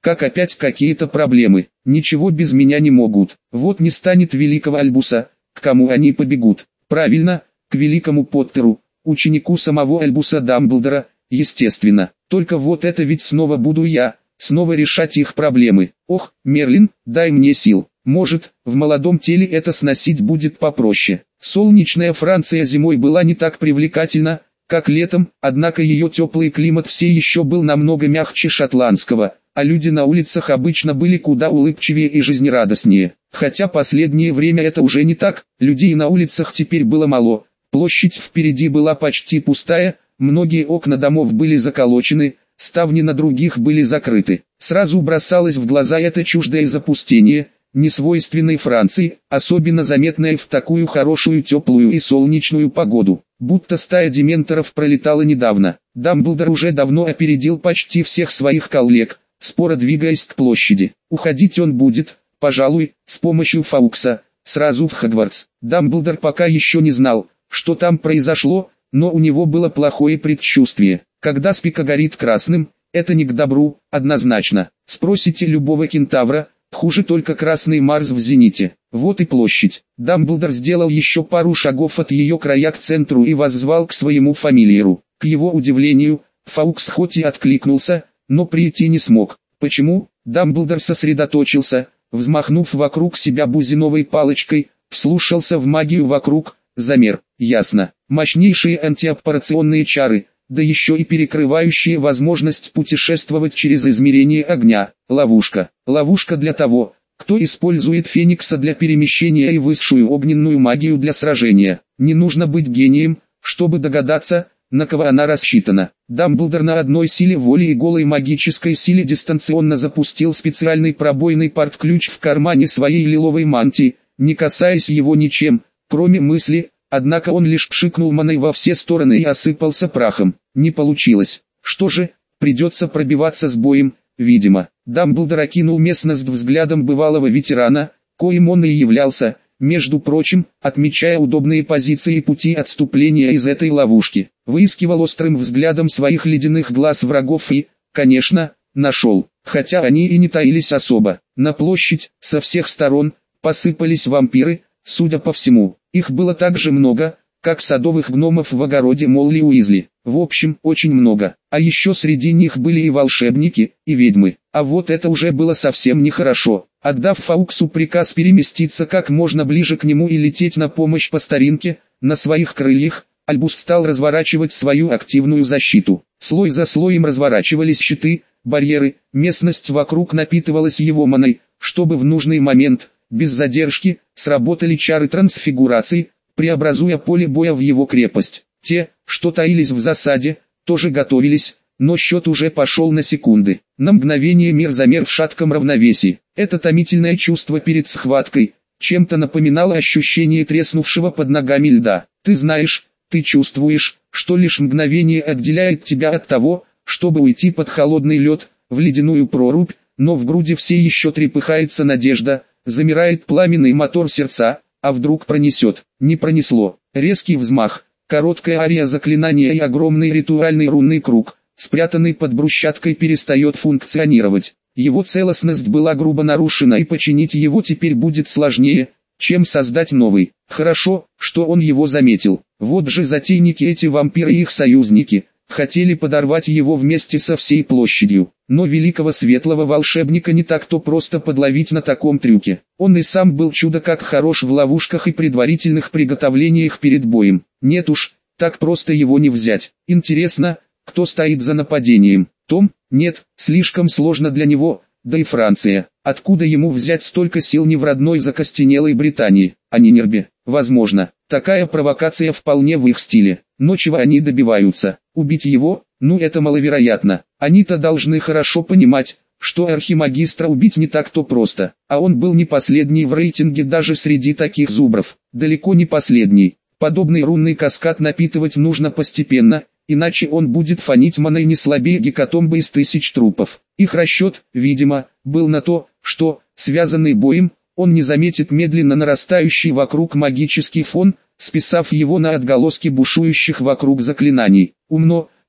как опять какие-то проблемы. Ничего без меня не могут. Вот не станет великого Альбуса, к кому они побегут? Правильно, к великому Поттеру, ученику самого Альбуса Дамблдора, естественно. Только вот это ведь снова буду я, снова решать их проблемы. Ох, Мерлин, дай мне сил. Может, в молодом теле это сносить будет попроще. Солнечная Франция зимой была не так привлекательна, как летом, однако ее теплый климат все еще был намного мягче шотландского, а люди на улицах обычно были куда улыбчивее и жизнерадостнее. Хотя последнее время это уже не так, людей на улицах теперь было мало, площадь впереди была почти пустая, многие окна домов были заколочены, ставни на других были закрыты. Сразу бросалось в глаза это чуждое запустение, несвойственной Франции, особенно заметное в такую хорошую теплую и солнечную погоду, будто стая дементоров пролетала недавно. Дамблдор уже давно опередил почти всех своих коллег, споро двигаясь к площади. Уходить он будет, пожалуй, с помощью Фаукса, сразу в Хогвартс. Дамблдор пока еще не знал, что там произошло, но у него было плохое предчувствие. Когда спика горит красным, это не к добру, однозначно. Спросите любого кентавра, хуже только Красный Марс в зените. Вот и площадь. Дамблдор сделал еще пару шагов от ее края к центру и воззвал к своему фамильяру. К его удивлению, Фаукс хоть и откликнулся, но прийти не смог. Почему? Дамблдор сосредоточился, взмахнув вокруг себя бузиновой палочкой, вслушался в магию вокруг, замер. Ясно. Мощнейшие антиаппарационные чары, да еще и перекрывающие возможность путешествовать через измерение огня. Ловушка. Ловушка для того, кто использует Феникса для перемещения и высшую огненную магию для сражения. Не нужно быть гением, чтобы догадаться, на кого она рассчитана. Дамблдор на одной силе воли и голой магической силе дистанционно запустил специальный пробойный порт-ключ в кармане своей лиловой мантии, не касаясь его ничем, кроме мысли, однако он лишь пшикнул маной во все стороны и осыпался прахом. Не получилось. Что же, придется пробиваться с боем, видимо. Дамблдор окинул местность взглядом бывалого ветерана, коим он и являлся, между прочим, отмечая удобные позиции и пути отступления из этой ловушки. Выискивал острым взглядом своих ледяных глаз врагов и, конечно, нашел. Хотя они и не таились особо. На площадь, со всех сторон, посыпались вампиры, судя по всему. Их было так же много, как садовых гномов в огороде Молли Уизли. В общем, очень много. А еще среди них были и волшебники, и ведьмы. А вот это уже было совсем нехорошо. Отдав Фауксу приказ переместиться как можно ближе к нему и лететь на помощь по старинке, на своих крыльях, Альбус стал разворачивать свою активную защиту. Слой за слоем разворачивались щиты, барьеры, местность вокруг напитывалась его маной, чтобы в нужный момент, без задержки, сработали чары трансфигурации, преобразуя поле боя в его крепость. Те, что таились в засаде, тоже готовились, но счет уже пошел на секунды. На мгновение мир замер в шатком равновесии. Это томительное чувство перед схваткой чем-то напоминало ощущение треснувшего под ногами льда. Ты знаешь, ты чувствуешь, что лишь мгновение отделяет тебя от того, чтобы уйти под холодный лед, в ледяную прорубь, но в груди все еще трепыхается надежда, замирает пламенный мотор сердца, а вдруг пронесет. Не пронесло. Резкий взмах, короткая ария заклинания и огромный ритуальный рунный круг, спрятанный под брусчаткой, перестает функционировать. Его целостность была грубо нарушена, и починить его теперь будет сложнее, чем создать новый. Хорошо, что он его заметил. Вот же затейники эти вампиры и их союзники, хотели подорвать его вместе со всей площадью. Но великого светлого волшебника не так-то просто подловить на таком трюке. Он и сам был чудо как хорош в ловушках и предварительных приготовлениях перед боем. Нет уж, так просто его не взять. Интересно, кто стоит за нападением? Том? Нет, слишком сложно для него, да и Франция. Откуда ему взять столько сил не в родной закостенелой Британии, а не Нербе? Возможно, такая провокация вполне в их стиле. Но чего они добиваются? Убить его? Ну это маловероятно. Они-то должны хорошо понимать, что архимагистра убить не так-то просто. А он был не последний в рейтинге даже среди таких зубров. Далеко не последний. Подобный рунный каскад напитывать нужно постепенно, иначе он будет фонить маной не слабее гекатомбы из 1000 трупов. Их расчет, видимо, был на то, что, связанный боем, он не заметит медленно нарастающий вокруг магический фон, списав его на отголоски бушующих вокруг заклинаний. Умно,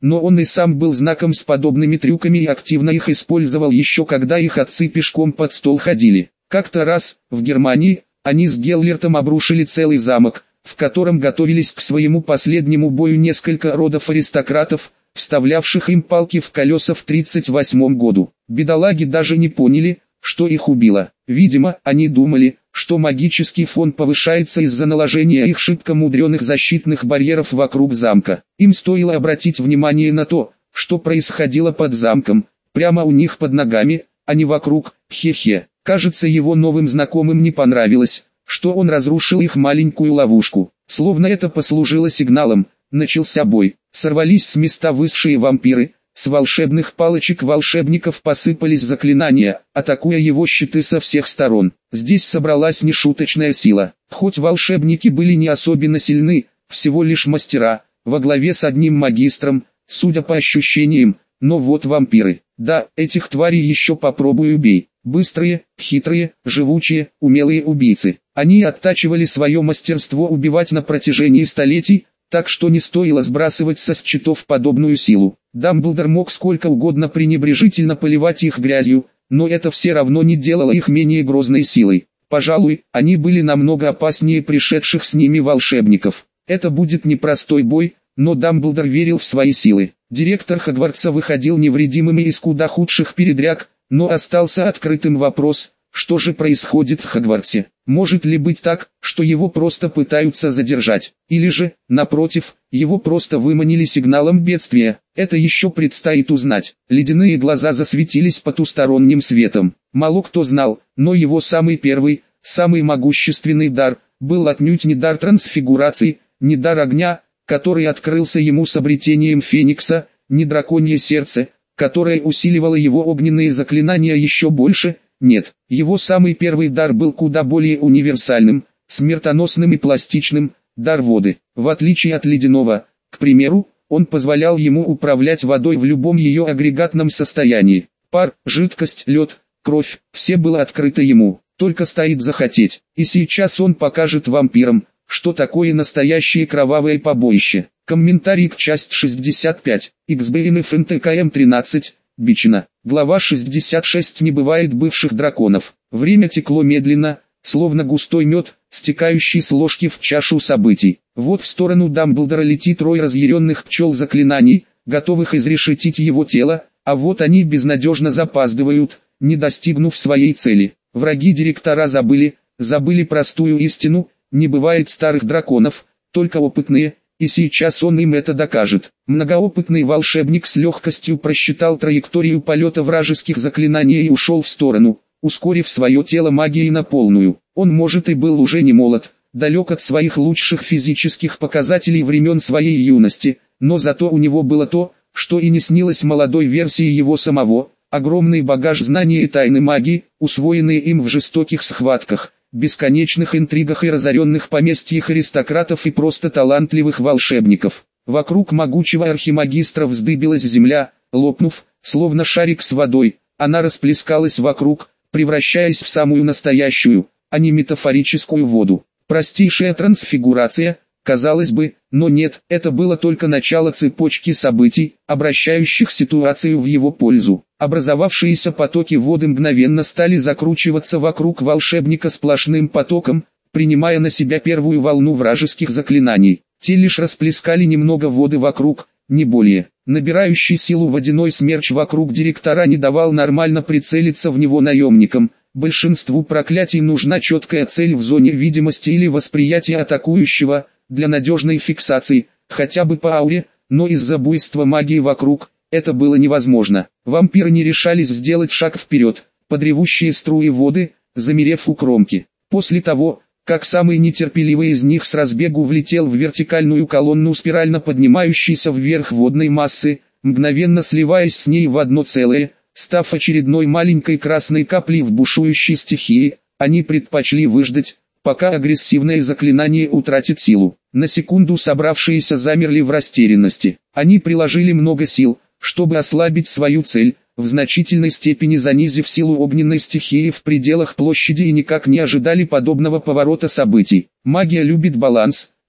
но он и сам был знаком с подобными трюками и активно их использовал еще когда их отцы пешком под стол ходили. Как-то раз, в Германии, они с Геллертом обрушили целый замок, в котором готовились к своему последнему бою несколько родов аристократов, вставлявших им палки в колеса в 1938 году. Бедолаги даже не поняли, что их убило. Видимо, они думали, что магический фон повышается из-за наложения их шибко мудреных защитных барьеров вокруг замка. Им стоило обратить внимание на то, что происходило под замком, прямо у них под ногами, а не вокруг, хе-хе. Кажется, его новым знакомым не понравилось, что он разрушил их маленькую ловушку. Словно это послужило сигналом, начался бой. Сорвались с места высшие вампиры, с волшебных палочек волшебников посыпались заклинания, атакуя его щиты со всех сторон. Здесь собралась нешуточная сила. Хоть волшебники были не особенно сильны, всего лишь мастера, во главе с одним магистром, судя по ощущениям, но вот вампиры. Да, этих тварей еще попробуй убей. Быстрые, хитрые, живучие, умелые убийцы. Они оттачивали свое мастерство убивать на протяжении столетий, так что не стоило сбрасывать со счетов подобную силу. Дамблдор мог сколько угодно пренебрежительно поливать их грязью, но это все равно не делало их менее грозной силой. Пожалуй, они были намного опаснее пришедших с ними волшебников. Это будет непростой бой, но Дамблдор верил в свои силы. Директор Хогвартса выходил невредимым из куда худших передряг, но остался открытым вопрос, что же происходит в Хогвартсе. Может ли быть так, что его просто пытаются задержать, или же, напротив, его просто выманили сигналом бедствия? Это еще предстоит узнать. Ледяные глаза засветились потусторонним светом. Мало кто знал, но его самый первый, самый могущественный дар, был отнюдь не дар трансфигурации, не дар огня, который открылся ему с обретением Феникса, не драконье сердце, которое усиливало его огненные заклинания еще больше. Нет, его самый первый дар был куда более универсальным, смертоносным и пластичным, дар воды. В отличие от ледяного, к примеру, он позволял ему управлять водой в любом ее агрегатном состоянии. Пар, жидкость, лед, кровь, все было открыто ему, только стоит захотеть. И сейчас он покажет вампирам, что такое настоящее кровавое побоище. Комментарий к часть 65, XBNF НТКМ 13, Бичина. Глава 66. Не бывает бывших драконов. Время текло медленно, словно густой мед, стекающий с ложки в чашу событий. Вот в сторону Дамблдора летит рой разъяренных пчел заклинаний, готовых изрешетить его тело, а вот они безнадежно запаздывают, не достигнув своей цели. Враги директора забыли простую истину: не бывает старых драконов, только опытные, и сейчас он им это докажет. Многоопытный волшебник с легкостью просчитал траекторию полета вражеских заклинаний и ушел в сторону, ускорив свое тело магией на полную. Он может и был уже не молод, далек от своих лучших физических показателей времен своей юности, но зато у него было то, что и не снилось молодой версии его самого: огромный багаж знаний и тайны магии, усвоенные им в жестоких схватках, бесконечных интригах и разоренных поместьях аристократов и просто талантливых волшебников. Вокруг могучего архимагистра вздыбилась земля, лопнув, словно шарик с водой, она расплескалась вокруг, превращаясь в самую настоящую, а не метафорическую воду. Простейшая трансфигурация, казалось бы, но нет, это было только начало цепочки событий, обращающих ситуацию в его пользу. Образовавшиеся потоки воды мгновенно стали закручиваться вокруг волшебника сплошным потоком, принимая на себя первую волну вражеских заклинаний. Те лишь расплескали немного воды вокруг, не более. Набирающий силу водяной смерч вокруг директора не давал нормально прицелиться в него наемникам. Большинству проклятий нужна четкая цель в зоне видимости или восприятия атакующего, для надежной фиксации, хотя бы по ауре, но из-за буйства магии вокруг, это было невозможно. Вампиры не решались сделать шаг вперед, под ревущие струи воды, замерев у кромки. После того, как самый нетерпеливый из них с разбегу влетел в вертикальную колонну спирально поднимающейся вверх водной массы, мгновенно сливаясь с ней в одно целое, став очередной маленькой красной каплей в бушующей стихии, они предпочли выждать, пока агрессивное заклинание утратит силу. На секунду собравшиеся замерли в растерянности. Они приложили много сил, чтобы ослабить свою цель, в значительной степени занизив силу огненной стихии в пределах площади, и никак не ожидали подобного поворота событий. Магия любит баланс,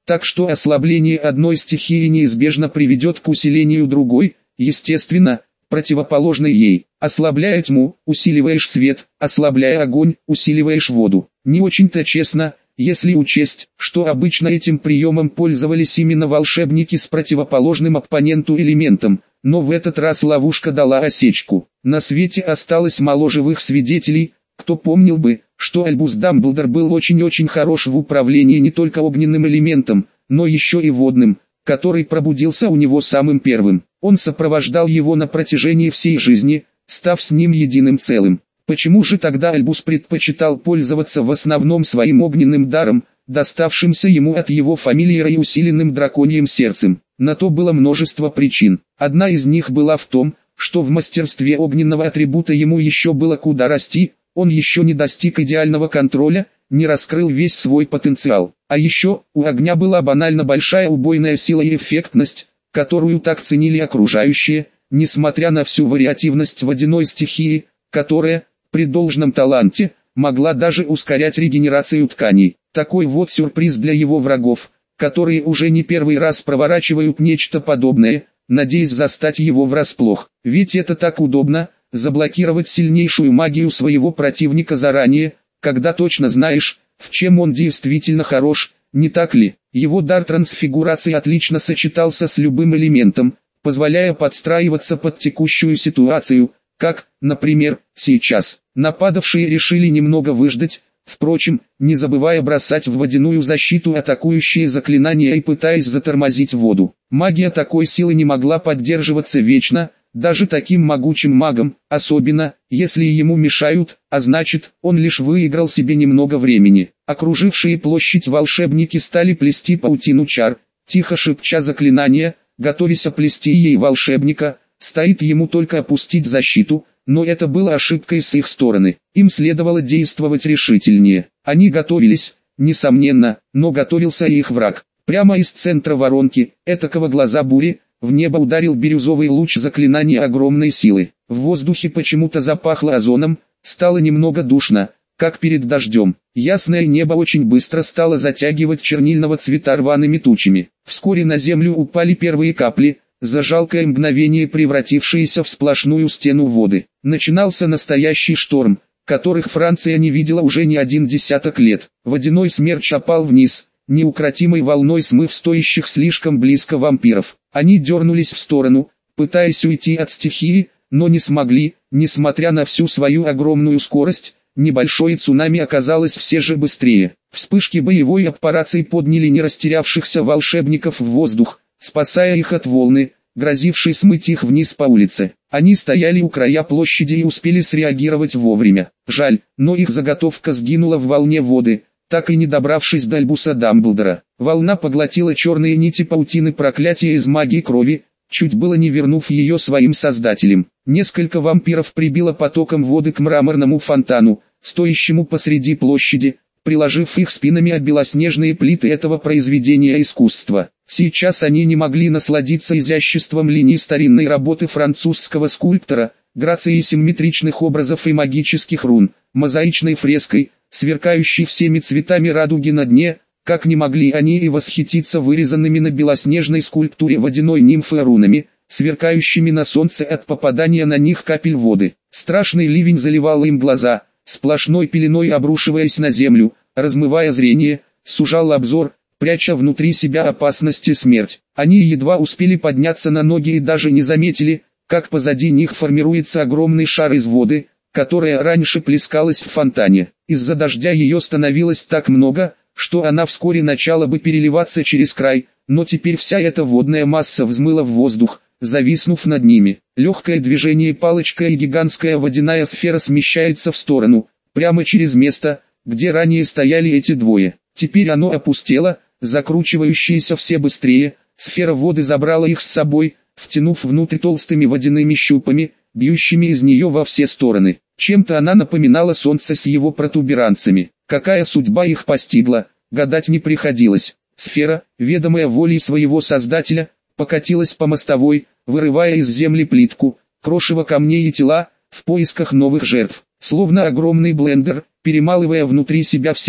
Так что ослабление одной стихии неизбежно приведет к усилению другой, естественно, противоположной ей. Ослабляя тьму, усиливаешь свет, ослабляя огонь, усиливаешь воду. Не очень-то честно, если учесть, что обычно этим приемом пользовались именно волшебники с противоположным оппоненту элементом, но в этот раз ловушка дала осечку. На свете осталось мало живых свидетелей, кто помнил бы, что Альбус Дамблдор был очень-очень хорош в управлении не только огненным элементом, но еще и водным, который пробудился у него самым первым. Он сопровождал его на протяжении всей жизни, став с ним единым целым. Почему же тогда Альбус предпочитал пользоваться в основном своим огненным даром, доставшимся ему от его фамильяра и усиленным драконьим сердцем? На то было множество причин. Одна из них была в том, что в мастерстве огненного атрибута ему еще было куда расти, он еще не достиг идеального контроля, не раскрыл весь свой потенциал. А еще, у огня была банально большая убойная сила и эффектность, которую так ценили окружающие, несмотря на всю вариативность водяной стихии, которая, при должном таланте, могла даже ускорять регенерацию тканей. Такой вот сюрприз для его врагов, которые уже не первый раз проворачивают нечто подобное, надеясь застать его врасплох. Ведь это так удобно, заблокировать сильнейшую магию своего противника заранее, когда точно знаешь, в чем он действительно хорош, не так ли? Его дар трансфигурации отлично сочетался с любым элементом, позволяя подстраиваться под текущую ситуацию, как, например, сейчас. Нападавшие решили немного выждать, впрочем, не забывая бросать в водяную защиту атакующие заклинания и пытаясь затормозить воду. Магия такой силы не могла поддерживаться вечно, даже таким могучим магом, особенно, если ему мешают, а значит, он лишь выиграл себе немного времени. Окружившие площадь волшебники стали плести паутину чар, тихо шепча заклинания, готовясь оплести ей волшебника, стоит ему только опустить защиту, но это было ошибкой с их стороны. Им следовало действовать решительнее. Они готовились, несомненно, но готовился и их враг. Прямо из центра воронки, этакого глаза бури, в небо ударил бирюзовый луч заклинания огромной силы. В воздухе почему-то запахло озоном, стало немного душно, как перед дождем. Ясное небо очень быстро стало затягивать чернильного цвета рваными тучами. Вскоре на землю упали первые капли, за жалкое мгновение превратившиеся в сплошную стену воды. Начинался настоящий шторм, которых Франция не видела уже не один десяток лет. Водяной смерч опал вниз, неукротимой волной смыв стоящих слишком близко вампиров. Они дернулись в сторону, пытаясь уйти от стихии, но не смогли, несмотря на всю свою огромную скорость. Небольшое цунами оказалось все же быстрее. Вспышки боевой аппарации подняли не растерявшихся волшебников в воздух, спасая их от волны, грозившей смыть их вниз по улице. Они стояли у края площади и успели среагировать вовремя. Жаль, но их заготовка сгинула в волне воды, так и не добравшись до Альбуса Дамблдора. Волна поглотила черные нити паутины проклятия из магии крови, чуть было не вернув ее своим создателям. Несколько вампиров прибило потоком воды к мраморному фонтану, стоящему посреди площади, приложив их спинами о белоснежные плиты этого произведения искусства. Сейчас они не могли насладиться изяществом линий старинной работы французского скульптора, грацией симметричных образов и магических рун, мозаичной фреской, сверкающей всеми цветами радуги на дне, как не могли они и восхититься вырезанными на белоснежной скульптуре водяной нимфы рунами, сверкающими на солнце от попадания на них капель воды. Страшный ливень заливал им глаза, сплошной пеленой обрушиваясь на землю, размывая зрение, сужал обзор, пряча внутри себя опасность и смерть. Они едва успели подняться на ноги и даже не заметили, как позади них формируется огромный шар из воды, которая раньше плескалась в фонтане. Из-за дождя ее становилось так много, что она вскоре начала бы переливаться через край, но теперь вся эта водная масса взмыла в воздух, зависнув над ними. Легкое движение палочкой и гигантская водяная сфера смещается в сторону, прямо через место, где ранее стояли эти двое. Теперь оно опустело, закручивающиеся все быстрее, сфера воды забрала их с собой, втянув внутрь толстыми водяными щупами, бьющими из нее во все стороны. Чем-то она напоминала солнце с его протуберанцами. Какая судьба их постигла, гадать не приходилось. Сфера, ведомая волей своего создателя, покатилась по мостовой, вырывая из земли плитку, крошево камней и тела, в поисках новых жертв. Словно огромный блендер, перемалывая внутри себя все,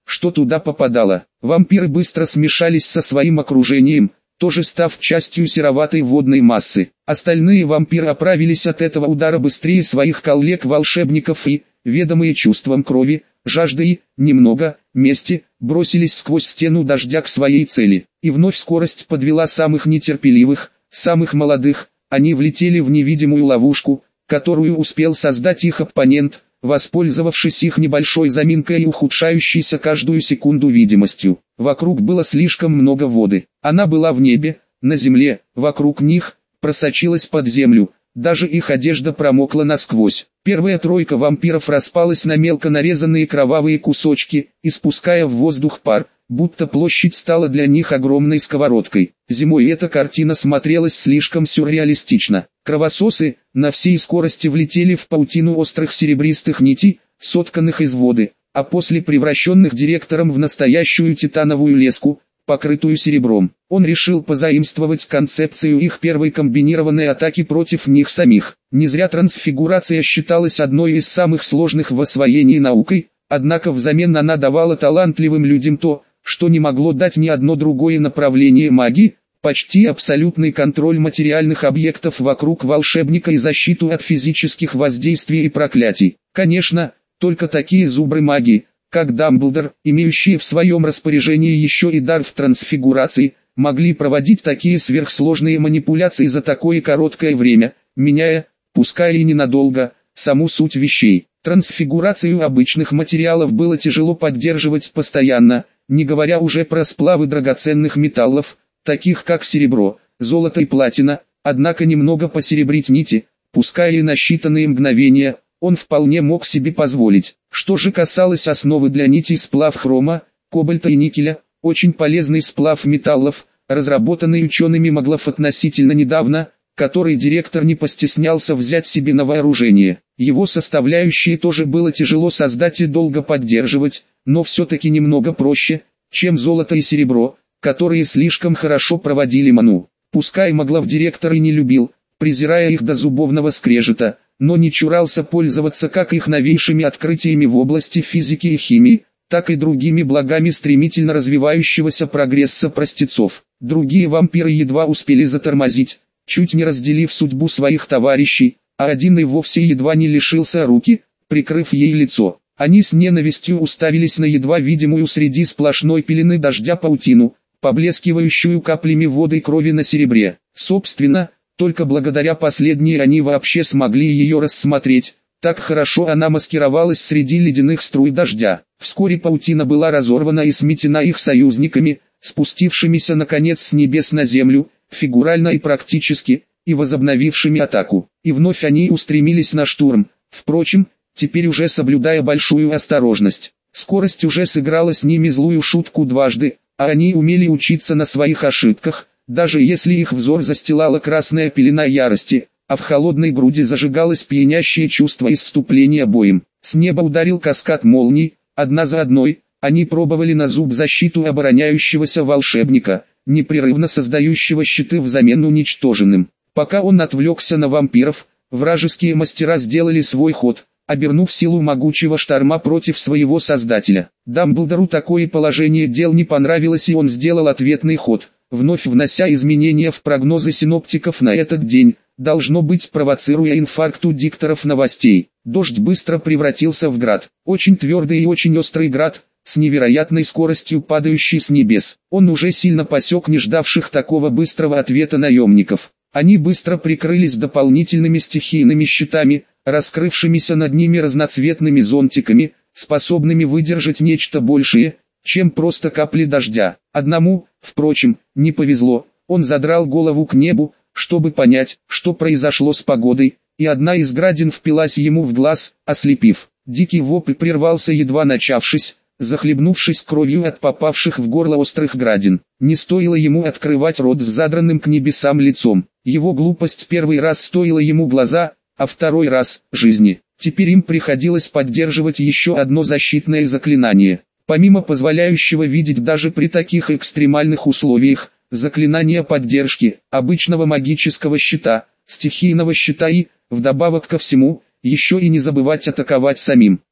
что туда попадало. Вампиры быстро смешались со своим окружением, тоже став частью сероватой водной массы. Остальные вампиры оправились от этого удара быстрее своих коллег-волшебников и, ведомые чувством крови, жажды и, немного, мести, бросились сквозь стену дождя к своей цели. И вновь скорость подвела самых нетерпеливых, самых молодых, они влетели в невидимую ловушку, которую успел создать их оппонент, воспользовавшись их небольшой заминкой и ухудшающейся каждую секунду видимостью. Вокруг было слишком много воды. Она была в небе, на земле, вокруг них, просочилась под землю. Даже их одежда промокла насквозь. Первая тройка вампиров распалась на мелко нарезанные кровавые кусочки, испуская в воздух пар, будто площадь стала для них огромной сковородкой. Зимой эта картина смотрелась слишком сюрреалистично. Кровососы на всей скорости влетели в паутину острых серебристых нитей, сотканных из воды, а после превращенных директором в настоящую титановую леску, покрытую серебром. Он решил позаимствовать концепцию их первой комбинированной атаки против них самих. Не зря трансфигурация считалась одной из самых сложных в освоении наукой, однако взамен она давала талантливым людям то, что не могло дать ни одно другое направление магии, почти абсолютный контроль материальных объектов вокруг волшебника и защиту от физических воздействий и проклятий. Конечно, только такие зубры магии, как Дамблдор, имеющие в своем распоряжении еще и дар в трансфигурации, могли проводить такие сверхсложные манипуляции за такое короткое время, меняя, пускай и ненадолго, саму суть вещей. Трансфигурацию обычных материалов было тяжело поддерживать постоянно, не говоря уже про сплавы драгоценных металлов, таких как серебро, золото и платина, однако немного посеребрить нити, пускай и на считанные мгновения, он вполне мог себе позволить. Что же касалось основы для нитей сплав хрома, кобальта и никеля, очень полезный сплав металлов, разработанный учеными Маглов относительно недавно, который директор не постеснялся взять себе на вооружение. Его составляющие тоже было тяжело создать и долго поддерживать, но все-таки немного проще, чем золото и серебро, которые слишком хорошо проводили ману. Пускай Маглов директор и не любил, презирая их до зубовного скрежета, но не чурался пользоваться как их новейшими открытиями в области физики и химии, так и другими благами стремительно развивающегося прогресса простецов. Другие вампиры едва успели затормозить, чуть не разделив судьбу своих товарищей, а один и вовсе едва не лишился руки, прикрыв ей лицо. Они с ненавистью уставились на едва видимую среди сплошной пелены дождя паутину, поблескивающую каплями воды и крови на серебре. Собственно, только благодаря последней они вообще смогли ее рассмотреть, так хорошо она маскировалась среди ледяных струй дождя. Вскоре паутина была разорвана и сметена их союзниками, спустившимися наконец с небес на землю, фигурально и практически, и возобновившими атаку. И вновь они устремились на штурм, впрочем, теперь уже соблюдая большую осторожность. Скорость уже сыграла с ними злую шутку дважды, а они умели учиться на своих ошибках, даже если их взор застилала красная пелена ярости, а в холодной груди зажигалось пьянящее чувство исступления боем. С неба ударил каскад молний, одна за одной, они пробовали на зуб защиту обороняющегося волшебника, непрерывно создающего щиты взамен уничтоженным. Пока он отвлекся на вампиров, вражеские мастера сделали свой ход, обернув силу могучего шторма против своего создателя. Дамблдору такое положение дел не понравилось, и он сделал ответный ход, вновь внося изменения в прогнозы синоптиков на этот день, должно быть провоцируя инфаркт у дикторов новостей. Дождь быстро превратился в град, очень твердый и очень острый град, с невероятной скоростью падающий с небес. Он уже сильно посек не ждавших такого быстрого ответа наемников. Они быстро прикрылись дополнительными стихийными щитами, раскрывшимися над ними разноцветными зонтиками, способными выдержать нечто большее, чем просто капли дождя. Одному, впрочем, не повезло, он задрал голову к небу, чтобы понять, что произошло с погодой, и одна из градин впилась ему в глаз, ослепив. Дикий вопль прервался едва начавшись, захлебнувшись кровью от попавших в горло острых градин. Не стоило ему открывать рот с задранным к небесам лицом. Его глупость первый раз стоила ему глаза, а второй раз – жизни. Теперь им приходилось поддерживать еще одно защитное заклинание. Помимо позволяющего видеть даже при таких экстремальных условиях, заклинания поддержки, обычного магического щита, стихийного щита и, вдобавок ко всему, еще и не забывать атаковать самим.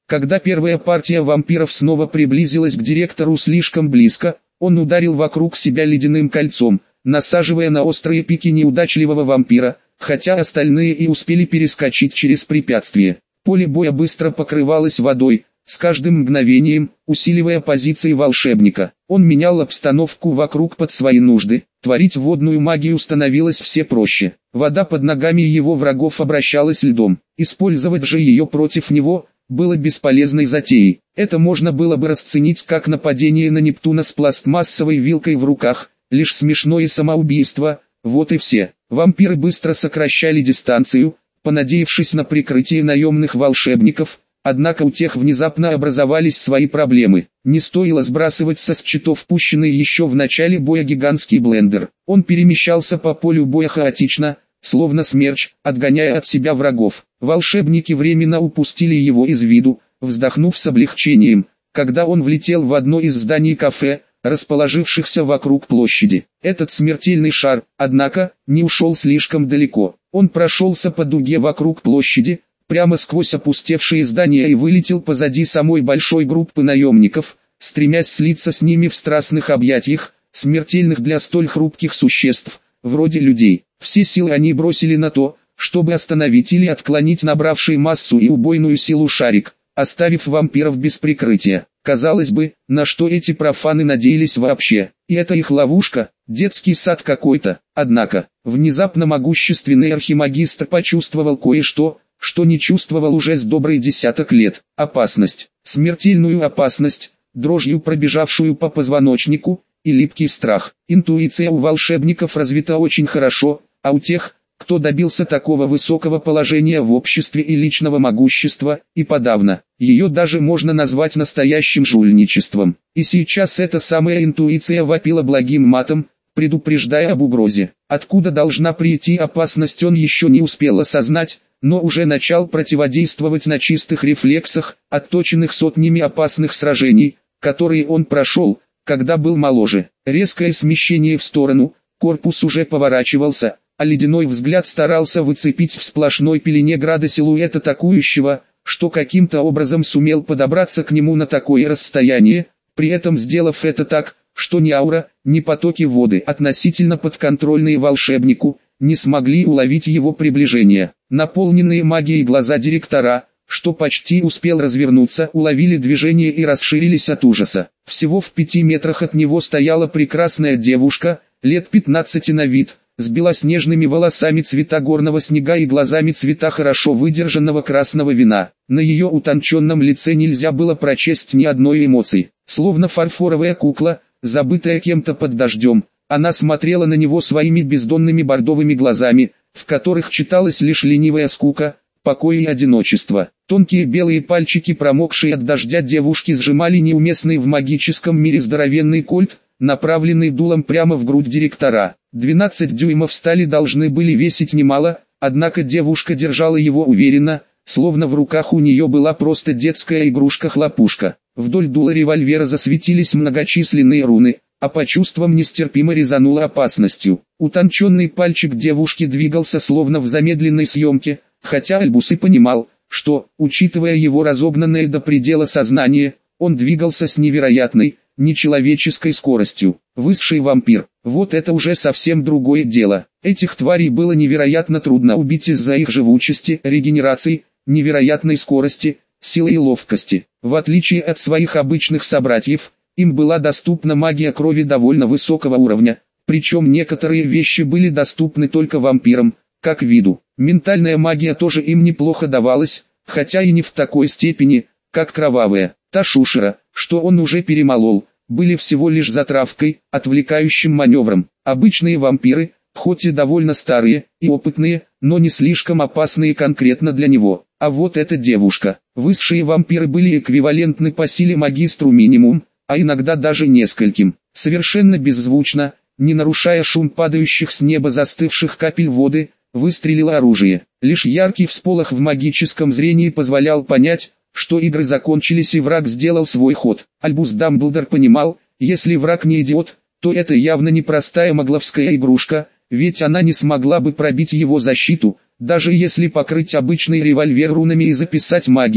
Когда первая партия вампиров снова приблизилась к директору слишком близко, он ударил вокруг себя ледяным кольцом, насаживая на острые пики неудачливого вампира, хотя остальные и успели перескочить через препятствие. Поле боя быстро покрывалось водой, с каждым мгновением, усиливая позиции волшебника. Он менял обстановку вокруг под свои нужды, творить водную магию становилось все проще. Вода под ногами его врагов обращалась льдом, использовать же ее против него было бесполезной затеей. Это можно было бы расценить как нападение на Нептуна с пластмассовой вилкой в руках, лишь смешное самоубийство, вот и все. Вампиры быстро сокращали дистанцию, понадеявшись на прикрытие наемных волшебников, однако у тех внезапно образовались свои проблемы. Не стоило сбрасывать со счетов пущенный еще в начале боя гигантский блендер. Он перемещался по полю боя хаотично, словно смерч, отгоняя от себя врагов. Волшебники временно упустили его из виду, вздохнув с облегчением, когда он влетел в одно из зданий кафе, расположившихся вокруг площади. Этот смертельный шар, однако, не ушел слишком далеко. Он прошелся по дуге вокруг площади, прямо сквозь опустевшие здания и вылетел позади самой большой группы наемников, стремясь слиться с ними в страстных объятиях, смертельных для столь хрупких существ, вроде людей. Все силы они бросили на то, чтобы остановить или отклонить набравший массу и убойную силу шарик, оставив вампиров без прикрытия. Казалось бы, на что эти профаны надеялись вообще, и это их ловушка, детский сад какой-то. Однако, внезапно могущественный архимагистр почувствовал кое-что, что не чувствовал уже с добрый десяток лет. Опасность, смертельную опасность, дрожью пробежавшую по позвоночнику, и липкий страх. Интуиция у волшебников развита очень хорошо, а у тех, кто добился такого высокого положения в обществе и личного могущества, и подавно, ее даже можно назвать настоящим жульничеством. И сейчас эта самая интуиция вопила благим матом, предупреждая об угрозе. Откуда должна прийти опасность, он еще не успел осознать, но уже начал противодействовать на чистых рефлексах, отточенных сотнями опасных сражений, которые он прошел, когда был моложе. Резкое смещение в сторону, корпус уже поворачивался, а ледяной взгляд старался выцепить в сплошной пелене града силуэт атакующего, что каким-то образом сумел подобраться к нему на такое расстояние, при этом сделав это так, что ни аура, ни потоки воды, относительно подконтрольные волшебнику, не смогли уловить его приближение. Наполненные магией глаза директора, что почти успел развернуться, уловили движение и расширились от ужаса. Всего в 5 метрах от него стояла прекрасная девушка, лет 15 на вид, с белоснежными волосами цвета горного снега и глазами цвета хорошо выдержанного красного вина. На ее утонченном лице нельзя было прочесть ни одной эмоции. Словно фарфоровая кукла, забытая кем-то под дождем, она смотрела на него своими бездонными бордовыми глазами, в которых читалась лишь ленивая скука, покой и одиночество. Тонкие белые пальчики, промокшие от дождя девушки, сжимали неуместный в магическом мире здоровенный кольт, направленный дулом прямо в грудь директора. 12 дюймов стали должны были весить немало, однако девушка держала его уверенно, словно в руках у нее была просто детская игрушка-хлопушка. Вдоль дула револьвера засветились многочисленные руны, а по чувствам нестерпимо резануло опасностью. Утонченный пальчик девушки двигался словно в замедленной съемке, хотя Альбус и понимал, что, учитывая его разогнанное до предела сознание, он двигался с невероятной, нечеловеческой скоростью. Высший вампир, вот это уже совсем другое дело. Этих тварей было невероятно трудно убить из-за их живучести, регенерации, невероятной скорости, силы и ловкости. В отличие от своих обычных собратьев, им была доступна магия крови довольно высокого уровня, причем некоторые вещи были доступны только вампирам, как виду. Ментальная магия тоже им неплохо давалась, хотя и не в такой степени, как кровавая. Та шушера, что он уже перемолол, были всего лишь затравкой, отвлекающим маневром. Обычные вампиры, хоть и довольно старые и опытные, но не слишком опасные конкретно для него. А вот эта девушка. Высшие вампиры были эквивалентны по силе магистру минимум, а иногда даже нескольким. Совершенно беззвучно, не нарушая шум падающих с неба застывших капель воды, выстрелило оружие. Лишь яркий всполох в магическом зрении позволял понять, что игры закончились и враг сделал свой ход. Альбус Дамблдор понимал, если враг не идиот, то это явно не простая магловская игрушка, ведь она не смогла бы пробить его защиту, даже если покрыть обычный револьвер рунами и записать магией,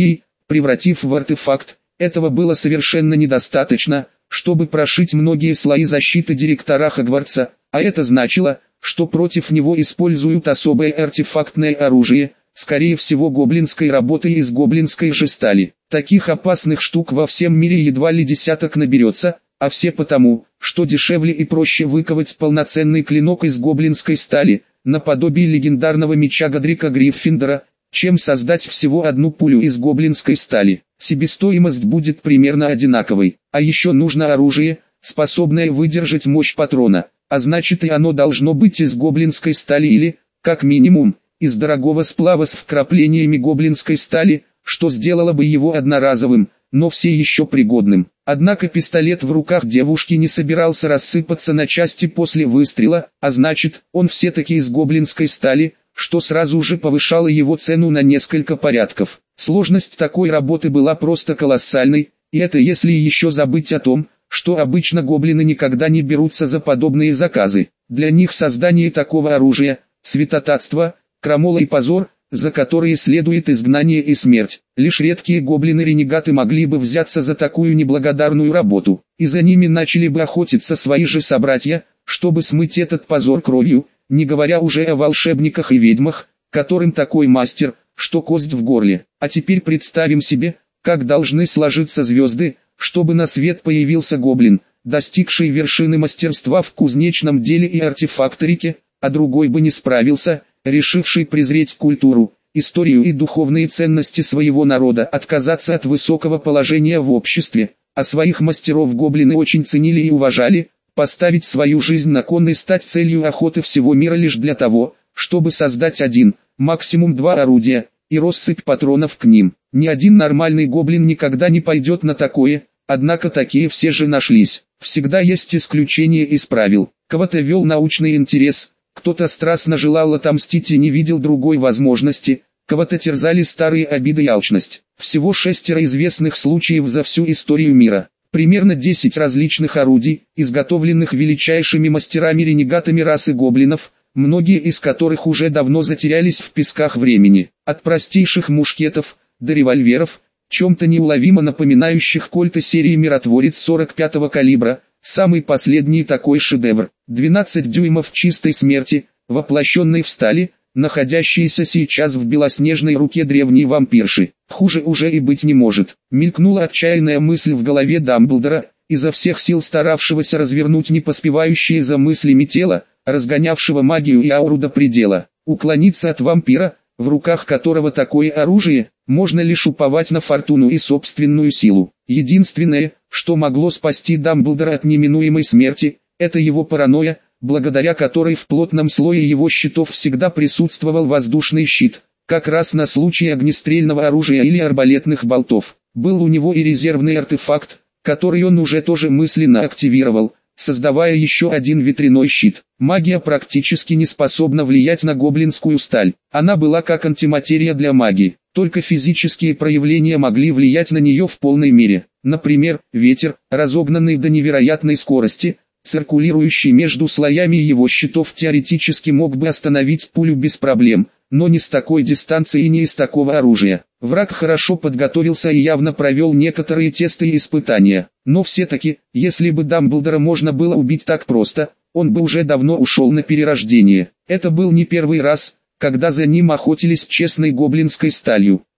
превратив в артефакт. Этого было совершенно недостаточно, чтобы прошить многие слои защиты директора Хогвартса, а это значило, что против него используют особое артефактное оружие, скорее всего гоблинской работы из гоблинской же стали. Таких опасных штук во всем мире едва ли десяток наберется, а все потому, что дешевле и проще выковать полноценный клинок из гоблинской стали, наподобие легендарного меча Годрика Гриффиндора, чем создать всего одну пулю из гоблинской стали. Себестоимость будет примерно одинаковой, а еще нужно оружие, способное выдержать мощь патрона, а значит и оно должно быть из гоблинской стали или, как минимум, из дорогого сплава с вкраплениями гоблинской стали, что сделало бы его одноразовым, но все еще пригодным. Однако пистолет в руках девушки не собирался рассыпаться на части после выстрела, а значит, он все-таки из гоблинской стали, что сразу же повышало его цену на несколько порядков. Сложность такой работы была просто колоссальной, и это если еще забыть о том, что обычно гоблины никогда не берутся за подобные заказы. Для них создание такого оружия – святотатство, крамола и позор, за которые следует изгнание и смерть. Лишь редкие гоблины-ренегаты могли бы взяться за такую неблагодарную работу, и за ними начали бы охотиться свои же собратья, чтобы смыть этот позор кровью, не говоря уже о волшебниках и ведьмах, которым такой мастер, что кость в горле. А теперь представим себе, как должны сложиться звезды, чтобы на свет появился гоблин, достигший вершины мастерства в кузнечном деле и артефакторике, а другой бы не справился, решивший презреть культуру, историю и духовные ценности своего народа, отказаться от высокого положения в обществе, а своих мастеров гоблины очень ценили и уважали, поставить свою жизнь на кон и стать целью охоты всего мира лишь для того, чтобы создать один, максимум два орудия, и россыпь патронов к ним. Ни один нормальный гоблин никогда не пойдет на такое, однако такие все же нашлись. Всегда есть исключения из правил. Кого-то вел научный интерес, кто-то страстно желал отомстить и не видел другой возможности, кого-то терзали старые обиды и алчность. Всего 6 известных случаев за всю историю мира. Примерно 10 различных орудий, изготовленных величайшими мастерами-ренегатами расы гоблинов, многие из которых уже давно затерялись в песках времени. От простейших мушкетов до револьверов, чем-то неуловимо напоминающих кольта серии «Миротворец» 45-го калибра, самый последний такой шедевр. 12 дюймов чистой смерти, воплощенной в стали, находящейся сейчас в белоснежной руке древней вампирши. Хуже уже и быть не может. Мелькнула отчаянная мысль в голове Дамблдора, изо всех сил старавшегося развернуть непоспевающие за мыслями тело, разгонявшего магию и ауру до предела. Уклониться от вампира, в руках которого такое оружие, можно лишь уповать на фортуну и собственную силу. Единственное, что могло спасти Дамблдора от неминуемой смерти, это его паранойя, благодаря которой в плотном слое его щитов всегда присутствовал воздушный щит, как раз на случай огнестрельного оружия или арбалетных болтов. Был у него и резервный артефакт, который он уже тоже мысленно активировал, создавая еще один ветряной щит. Магия практически не способна влиять на гоблинскую сталь. Она была как антиматерия для магии. Только физические проявления могли влиять на нее в полной мере. Например, ветер, разогнанный до невероятной скорости, циркулирующий между слоями его щитов, теоретически мог бы остановить пулю без проблем, но не с такой дистанции и не из такого оружия. Враг хорошо подготовился и явно провел некоторые тесты и испытания. Но все-таки, если бы Дамблдора можно было убить так просто, он бы уже давно ушел на перерождение. Это был не первый раз, когда за ним охотились честной гоблинской сталью.